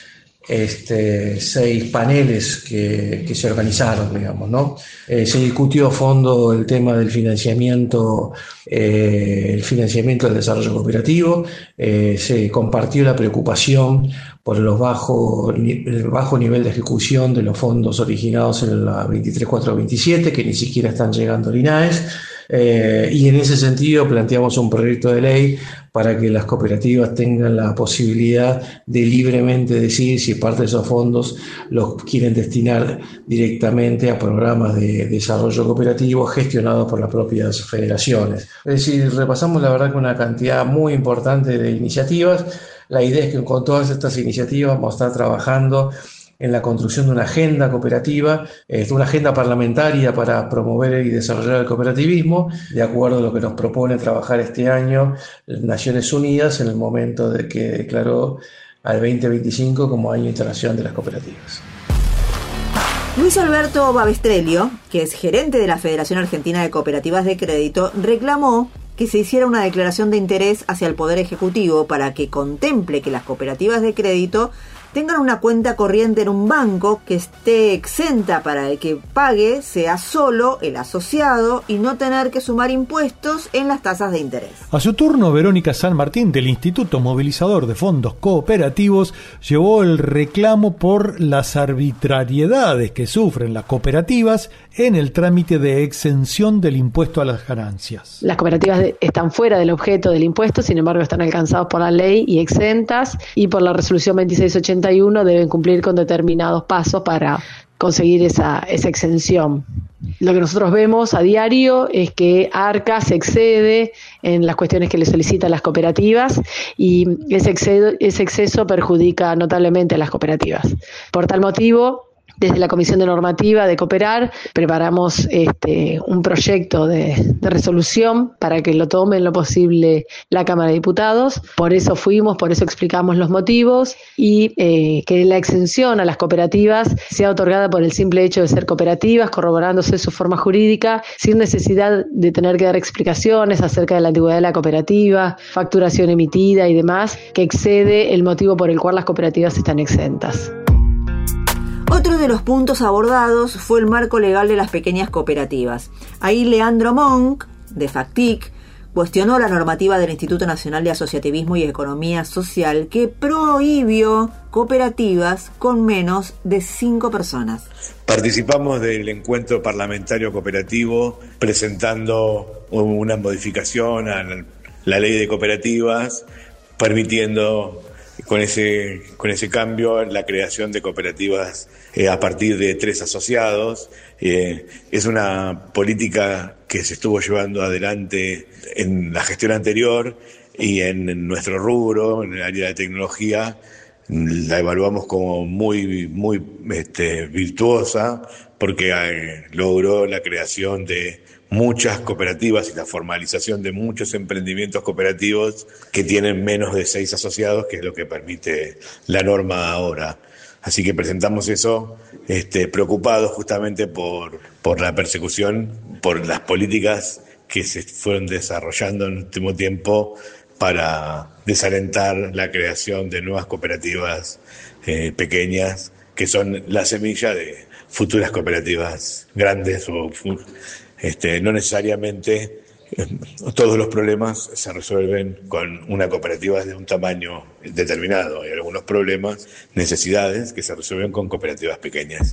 paneles que se organizaron, digamos, ¿no? Se discutió a fondo el tema del financiamiento del desarrollo cooperativo, se compartió la preocupación por el bajo nivel de ejecución de los fondos originados en la 23.427, que ni siquiera están llegando al INAES, y en ese sentido planteamos un proyecto de ley para que las cooperativas tengan la posibilidad de libremente decidir si parte de esos fondos los quieren destinar directamente a programas de desarrollo cooperativo gestionados por las propias federaciones. Es decir, repasamos la verdad que una cantidad muy importante de iniciativas. La idea es que con todas estas iniciativas vamos a estar trabajando en la construcción de una agenda cooperativa, una agenda parlamentaria para promover y desarrollar el cooperativismo, de acuerdo a lo que nos propone trabajar este año Naciones Unidas en el momento de que declaró al 2025 como Año Internacional de las Cooperativas. Luis Alberto Babestrelio, que es gerente de la Federación Argentina de Cooperativas de Crédito, reclamó que se hiciera una declaración de interés hacia el Poder Ejecutivo para que contemple que las cooperativas de crédito tengan una cuenta corriente en un banco que esté exenta para el que pague sea solo el asociado y no tener que sumar impuestos en las tasas de interés. A su turno, Verónica San Martín del Instituto Movilizador de Fondos Cooperativos llevó el reclamo por las arbitrariedades que sufren las cooperativas en el trámite de exención del impuesto a las ganancias. Las cooperativas están fuera del objeto del impuesto, sin embargo están alcanzados por la ley y exentas, y por la resolución 2681 deben cumplir con determinados pasos para conseguir esa exención. Lo que nosotros vemos a diario es que ARCA se excede en las cuestiones que le solicitan las cooperativas y ese exceso perjudica notablemente a las cooperativas. Por tal motivo, desde la Comisión de Normativa de Cooperar preparamos un proyecto de resolución para que lo tome en lo posible la Cámara de Diputados. Por eso explicamos los motivos y que la exención a las cooperativas sea otorgada por el simple hecho de ser cooperativas, corroborándose su forma jurídica, sin necesidad de tener que dar explicaciones acerca de la antigüedad de la cooperativa, facturación emitida y demás, que excede el motivo por el cual las cooperativas están exentas. Otro de los puntos abordados fue el marco legal de las pequeñas cooperativas. Ahí Leandro Monk, de FACTIC, cuestionó la normativa del Instituto Nacional de Asociativismo y Economía Social que prohibió cooperativas con menos de 5 personas. Participamos del encuentro parlamentario cooperativo presentando una modificación a la ley de cooperativas, permitiendo con ese cambio la creación de cooperativas a partir de 3 asociados. Es una política que se estuvo llevando adelante en la gestión anterior y en nuestro rubro, en el área de tecnología, la evaluamos como muy virtuosa porque logró la creación de muchas cooperativas y la formalización de muchos emprendimientos cooperativos que tienen menos de 6 asociados, que es lo que permite la norma ahora. Así que presentamos eso preocupados justamente por la persecución, por las políticas que se fueron desarrollando en el último tiempo para desalentar la creación de nuevas cooperativas pequeñas, que son la semilla de futuras cooperativas grandes o no necesariamente todos los problemas se resuelven con una cooperativa de un tamaño determinado. Hay algunos problemas, necesidades que se resuelven con cooperativas pequeñas.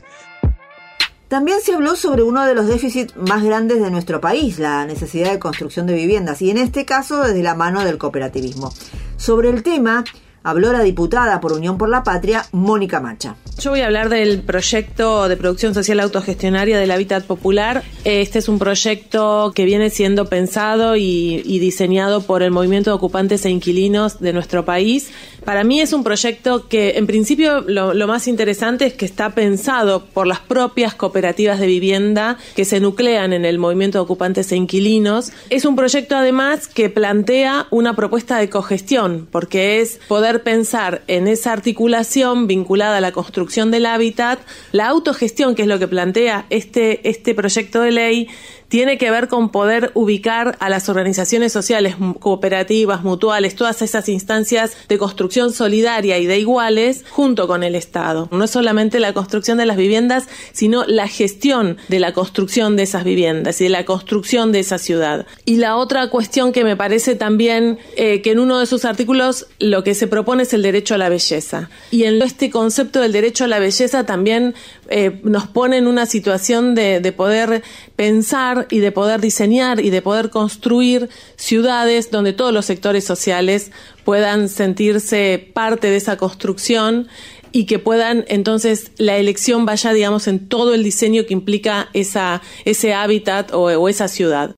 También se habló sobre uno de los déficits más grandes de nuestro país, la necesidad de construcción de viviendas, y en este caso desde la mano del cooperativismo. Sobre el tema habló la diputada por Unión por la Patria, Mónica Macha. Yo voy a hablar del proyecto de producción social autogestionaria del hábitat popular. Este es un proyecto que viene siendo pensado y diseñado por el movimiento de ocupantes e inquilinos de nuestro país. Para mí es un proyecto que, en principio, lo más interesante es que está pensado por las propias cooperativas de vivienda que se nuclean en el movimiento de ocupantes e inquilinos. Es un proyecto, además, que plantea una propuesta de cogestión, porque es poder pensar en esa articulación vinculada a la construcción del hábitat. La autogestión, que es lo que plantea este proyecto de ley, tiene que ver con poder ubicar a las organizaciones sociales, cooperativas, mutuales, todas esas instancias de construcción solidaria y de iguales junto con el Estado. No es solamente la construcción de las viviendas, sino la gestión de la construcción de esas viviendas y de la construcción de esa ciudad. Y la otra cuestión que me parece también que en uno de sus artículos lo que se propone es el derecho a la belleza. Y en este concepto del derecho a la belleza también nos pone en una situación de poder pensar y de poder diseñar y de poder construir ciudades donde todos los sectores sociales puedan sentirse parte de esa construcción y que puedan, entonces, la elección vaya, digamos, en todo el diseño que implica ese hábitat o esa ciudad.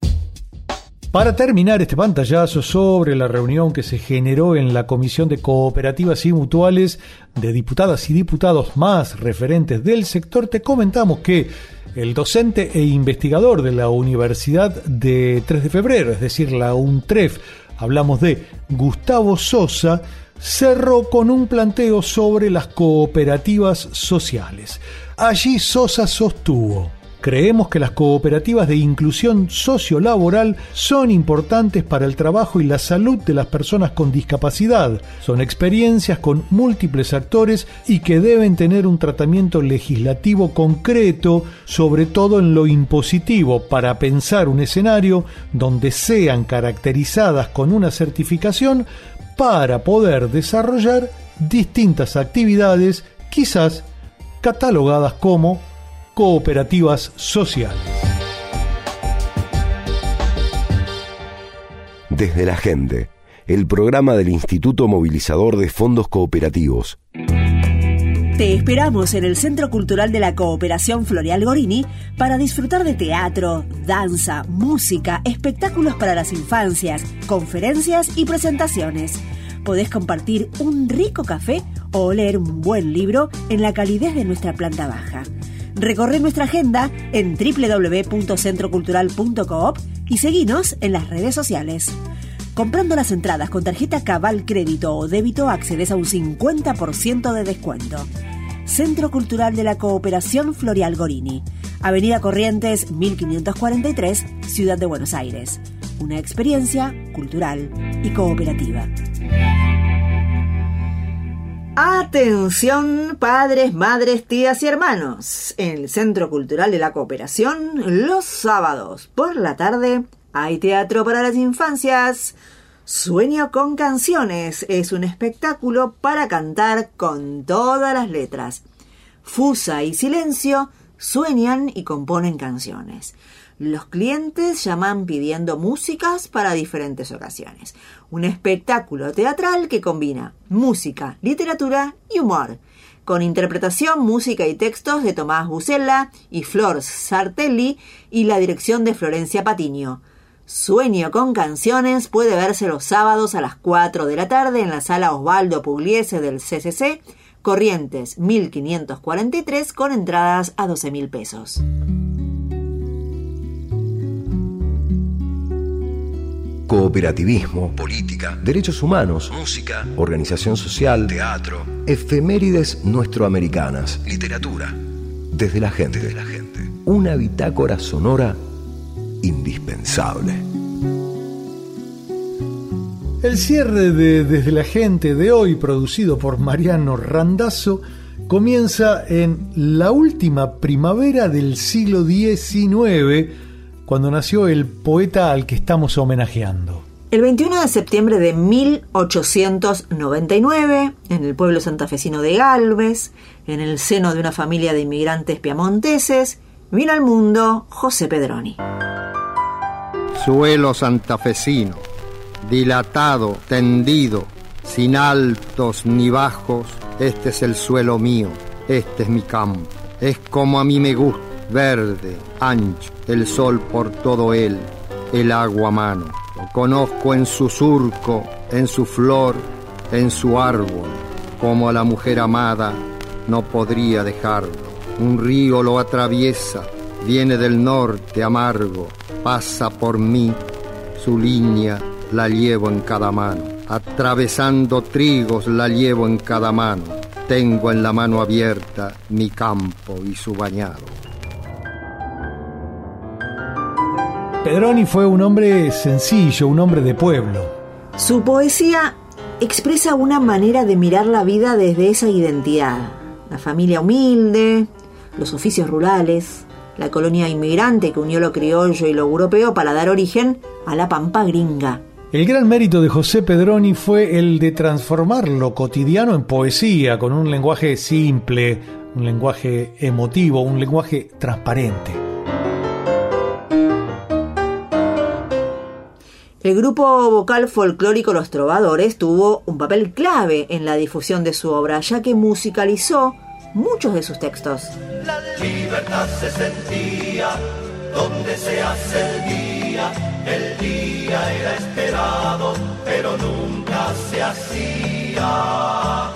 Para terminar este pantallazo sobre la reunión que se generó en la Comisión de Cooperativas y Mutuales de diputadas y diputados más referentes del sector, te comentamos que el docente e investigador de la Universidad de 3 de Febrero, es decir, la UNTREF, hablamos de Gustavo Sosa, cerró con un planteo sobre las cooperativas sociales. Allí Sosa sostuvo: Creemos que las cooperativas de inclusión sociolaboral son importantes para el trabajo y la salud de las personas con discapacidad. Son experiencias con múltiples actores y que deben tener un tratamiento legislativo concreto, sobre todo en lo impositivo, para pensar un escenario donde sean caracterizadas con una certificación para poder desarrollar distintas actividades, quizás catalogadas como cooperativas sociales. Desde la Gente, el programa del Instituto Movilizador de Fondos Cooperativos. Te esperamos en el Centro Cultural de la Cooperación Floreal Gorini para disfrutar de teatro, danza, música, espectáculos para las infancias, conferencias y presentaciones. Podés compartir un rico café o leer un buen libro en la calidez de nuestra planta baja. Recorre nuestra agenda en www.centrocultural.coop y seguinos en las redes sociales. Comprando las entradas con tarjeta Cabal Crédito o Débito accedes a un 50% de descuento. Centro Cultural de la Cooperación Floreal Gorini, Avenida Corrientes 1543, Ciudad de Buenos Aires. Una experiencia cultural y cooperativa. Atención, padres, madres, tías y hermanos. En el Centro Cultural de la Cooperación, los sábados por la tarde, hay teatro para las infancias. Sueño con canciones es un espectáculo para cantar con todas las letras. Fusa y Silencio sueñan y componen canciones. Los clientes llaman pidiendo músicas para diferentes ocasiones. Un espectáculo teatral que combina música, literatura y humor, con interpretación, música y textos de Tomás Bucella y Flor Sartelli y la dirección de Florencia Patiño. Sueño con canciones puede verse los sábados a las 4 de la tarde en la sala Osvaldo Pugliese del CCC, Corrientes 1543, con entradas a 12.000 pesos. Cooperativismo, política, derechos humanos, música, organización social, teatro, efemérides nuestroamericanas, literatura. Desde la gente, una bitácora sonora indispensable. El cierre de Desde la Gente de hoy, producido por Mariano Randazzo, comienza en la última primavera del siglo XIX, cuando nació el poeta al que estamos homenajeando. El 21 de septiembre de 1899, en el pueblo santafesino de Galvez, en el seno de una familia de inmigrantes piamonteses, vino al mundo José Pedroni. Suelo santafesino, dilatado, tendido, sin altos ni bajos, este es el suelo mío, este es mi campo, es como a mí me gusta, verde, ancho, el sol por todo él, el agua a mano. Lo conozco en su surco, en su flor, en su árbol, como a la mujer amada no podría dejarlo. Un río lo atraviesa, viene del norte amargo, pasa por mí, su línea la llevo en cada mano. Atravesando trigos la llevo en cada mano. Tengo en la mano abierta mi campo y su bañado. Pedroni fue un hombre sencillo, un hombre de pueblo. Su poesía expresa una manera de mirar la vida desde esa identidad. La familia humilde, los oficios rurales, la colonia inmigrante que unió lo criollo y lo europeo para dar origen a la pampa gringa. El gran mérito de José Pedroni fue el de transformar lo cotidiano en poesía, con un lenguaje simple, un lenguaje emotivo, un lenguaje transparente. El grupo vocal folclórico Los Trovadores tuvo un papel clave en la difusión de su obra, ya que musicalizó muchos de sus textos. La libertad se sentía donde se hace el día era esperado, pero nunca se hacía.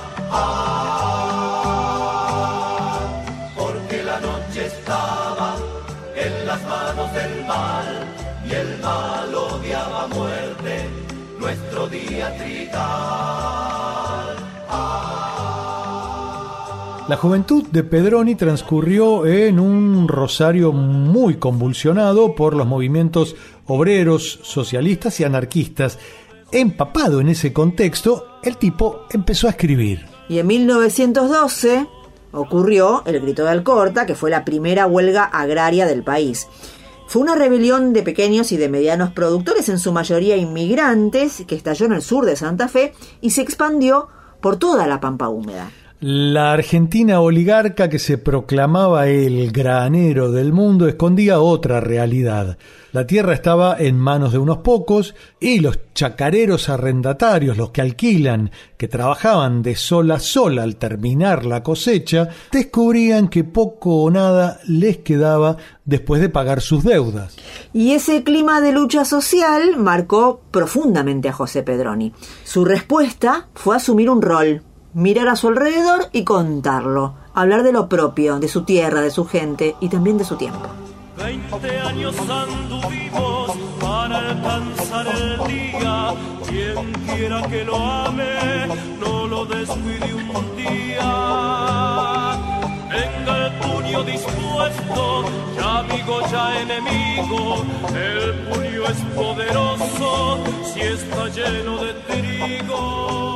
Porque la noche estaba en las manos del mal y el mal odiaba a muerte nuestro día trigal. La juventud de Pedroni transcurrió en un Rosario muy convulsionado por los movimientos obreros, socialistas y anarquistas. Empapado en ese contexto, el tipo empezó a escribir. Y en 1912 ocurrió el Grito de Alcorta, que fue la primera huelga agraria del país. Fue una rebelión de pequeños y de medianos productores, en su mayoría inmigrantes, que estalló en el sur de Santa Fe y se expandió por toda la Pampa Húmeda. La Argentina oligarca, que se proclamaba el granero del mundo, escondía otra realidad. La tierra estaba en manos de unos pocos y los chacareros arrendatarios, los que alquilan, que trabajaban de sol a sol al terminar la cosecha, descubrían que poco o nada les quedaba después de pagar sus deudas. Y ese clima de lucha social marcó profundamente a José Pedroni. Su respuesta fue asumir un rol, mirar a su alrededor y contarlo, hablar de lo propio, de su tierra, de su gente y también de su tiempo. 20 años anduvimos para alcanzar el día. Quien quiera que lo ame, no lo descuide un día. Venga el puño dispuesto, ya amigo, ya enemigo. El puño es poderoso si está lleno de trigo.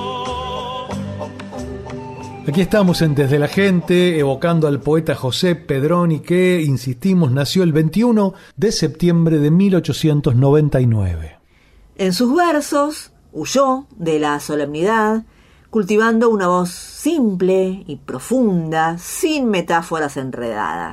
Aquí estamos en Desde la Gente, evocando al poeta José Pedroni, que, insistimos, nació el 21 de septiembre de 1899. En sus versos huyó de la solemnidad, cultivando una voz simple y profunda, sin metáforas enredadas.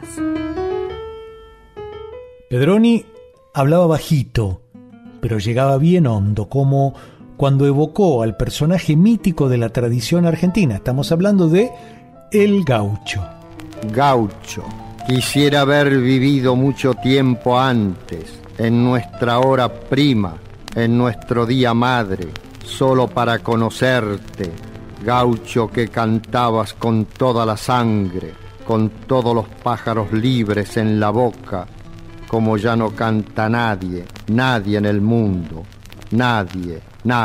Pedroni hablaba bajito, pero llegaba bien hondo, como cuando evocó al personaje mítico de la tradición argentina. Estamos hablando de El Gaucho. Gaucho, quisiera haber vivido mucho tiempo antes, en nuestra hora prima, en nuestro día madre, solo para conocerte. Gaucho que cantabas con toda la sangre, con todos los pájaros libres en la boca, como ya no canta nadie, nadie en el mundo, nadie.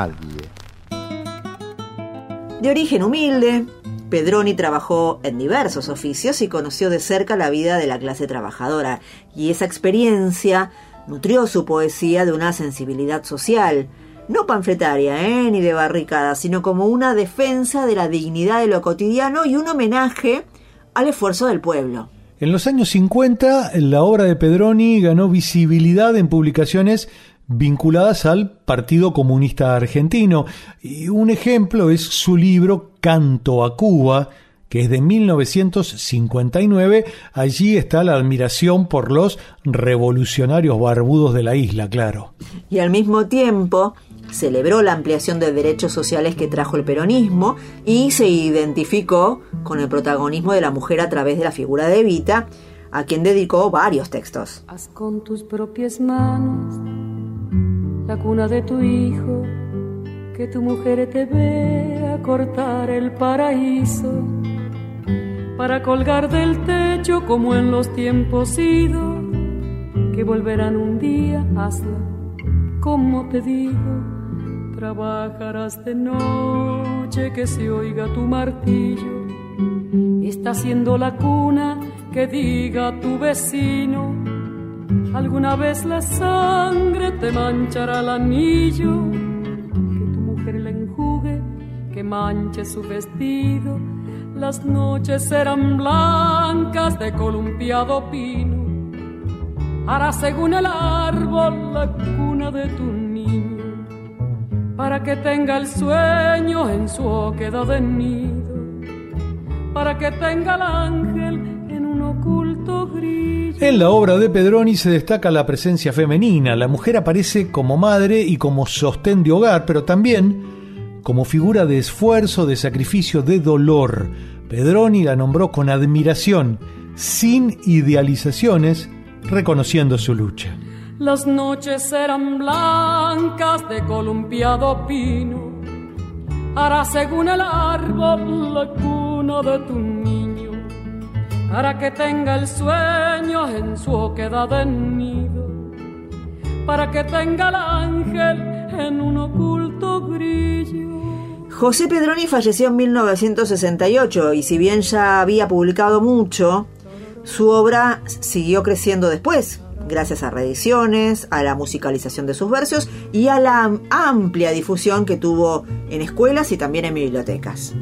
De origen humilde, Pedroni trabajó en diversos oficios y conoció de cerca la vida de la clase trabajadora, y esa experiencia nutrió su poesía de una sensibilidad social, no panfletaria ni de barricada, sino como una defensa de la dignidad de lo cotidiano y un homenaje al esfuerzo del pueblo. En los años 50, la obra de Pedroni ganó visibilidad en publicaciones vinculadas al Partido Comunista Argentino, y un ejemplo es su libro Canto a Cuba, que es de 1959. Allí está la admiración por los revolucionarios barbudos de la isla, claro. Y al mismo tiempo celebró la ampliación de derechos sociales que trajo el peronismo y se identificó con el protagonismo de la mujer a través de la figura de Evita, a quien dedicó varios textos. Haz con tus propias manos la cuna de tu hijo, que tu mujer te vea cortar el paraíso, para colgar del techo como en los tiempos idos, que volverán un día. Hazla como te digo, trabajarás de noche, que se oiga tu martillo, está haciendo la cuna, que diga tu vecino. Alguna vez la sangre te manchará el anillo, que tu mujer le enjugue, que manche su vestido. Las noches serán blancas de columpiado pino, hará según el árbol la cuna de tu niño, para que tenga el sueño en su oquedad de nido, para que tenga el ángel en un oculto grillo. En la obra de Pedroni se destaca la presencia femenina. La mujer aparece como madre y como sostén de hogar, pero también como figura de esfuerzo, de sacrificio, de dolor. Pedroni la nombró con admiración, sin idealizaciones, reconociendo su lucha. Las noches serán blancas de columpiado pino, hará según el árbol la cuna de tu niño, para que tenga el sueño en su oquedad de nido, para que tenga el ángel en un oculto grillo. José Pedroni falleció en 1968 y si bien ya había publicado mucho, su obra siguió creciendo después, gracias a reediciones, a la musicalización de sus versos y a la amplia difusión que tuvo en escuelas y también en bibliotecas.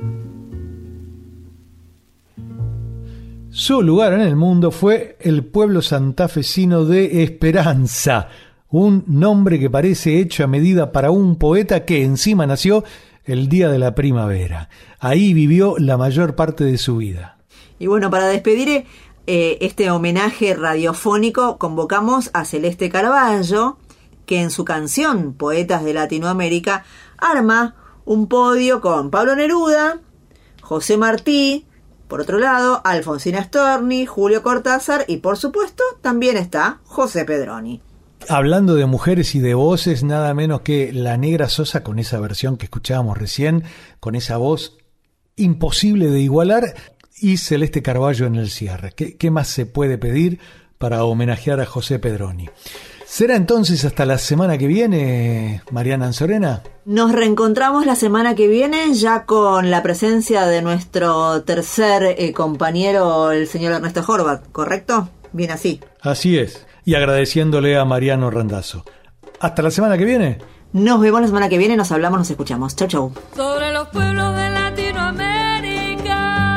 Su lugar en el mundo fue el pueblo santafesino de Esperanza, un nombre que parece hecho a medida para un poeta que encima nació el día de la primavera. Ahí vivió la mayor parte de su vida. Y bueno, para despedir este homenaje radiofónico, convocamos a Celeste Carballo, que en su canción Poetas de Latinoamérica arma un podio con Pablo Neruda, José Martí, por otro lado, Alfonsina Storni, Julio Cortázar y por supuesto también está José Pedroni. Hablando de mujeres y de voces, nada menos que La Negra Sosa con esa versión que escuchábamos recién, con esa voz imposible de igualar, y Celeste Carballo en el cierre. ¿Qué más se puede pedir para homenajear a José Pedroni? ¿Será entonces hasta la semana que viene, Mariana Anzorena? Nos reencontramos la semana que viene ya con la presencia de nuestro tercer compañero, el señor Ernesto Horvath, ¿correcto? Bien así. Así es. Y agradeciéndole a Mariano Randazzo. ¿Hasta la semana que viene? Nos vemos la semana que viene, nos hablamos, nos escuchamos. Chau, chau. Sobre los pueblos de Latinoamérica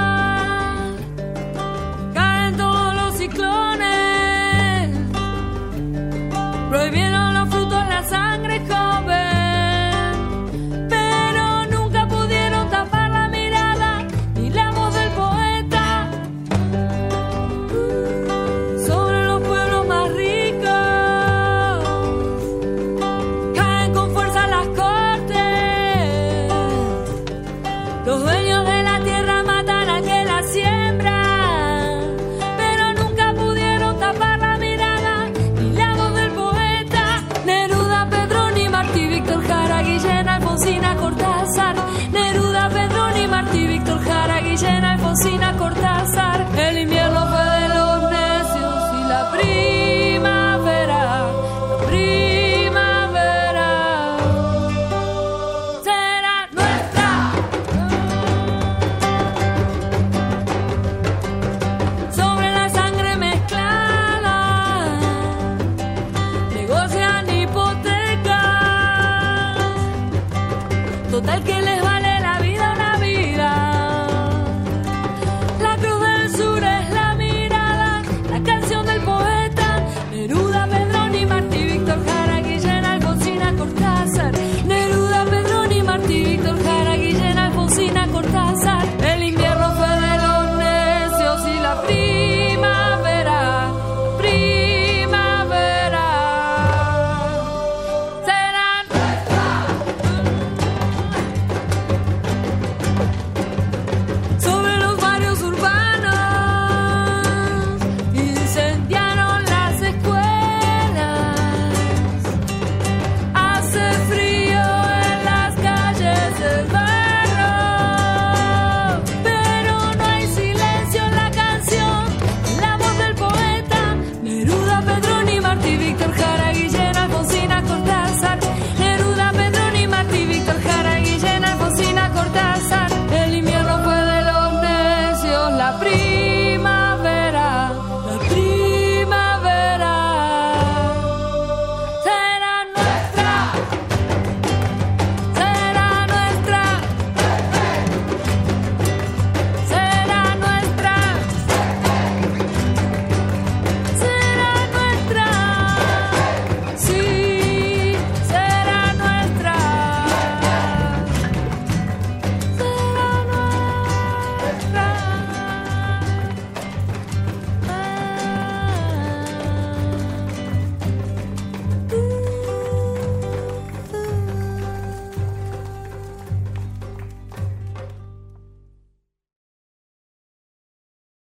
caen todos los ciclones, prohibieron los frutos, la sangre joven, pero nunca pudieron tapar la mirada ni la voz del poeta. Sobre los pueblos más ricos caen con fuerza las cortes, los dueños de la tierra matan al que la siembra, pero nunca pudieron tapar la mirada ni la voz del poeta. Neruda, Pedroni, Martí, Víctor Jara, Guillén, Alfonsina, Cortázar. Neruda, Pedroni, Martí, Víctor Jara, Guillén, Alfonsina, Cortázar. El invierno fue de los necios y la primavera será nuestra. Sobre la sangre mezclada negocian hipotecas, total que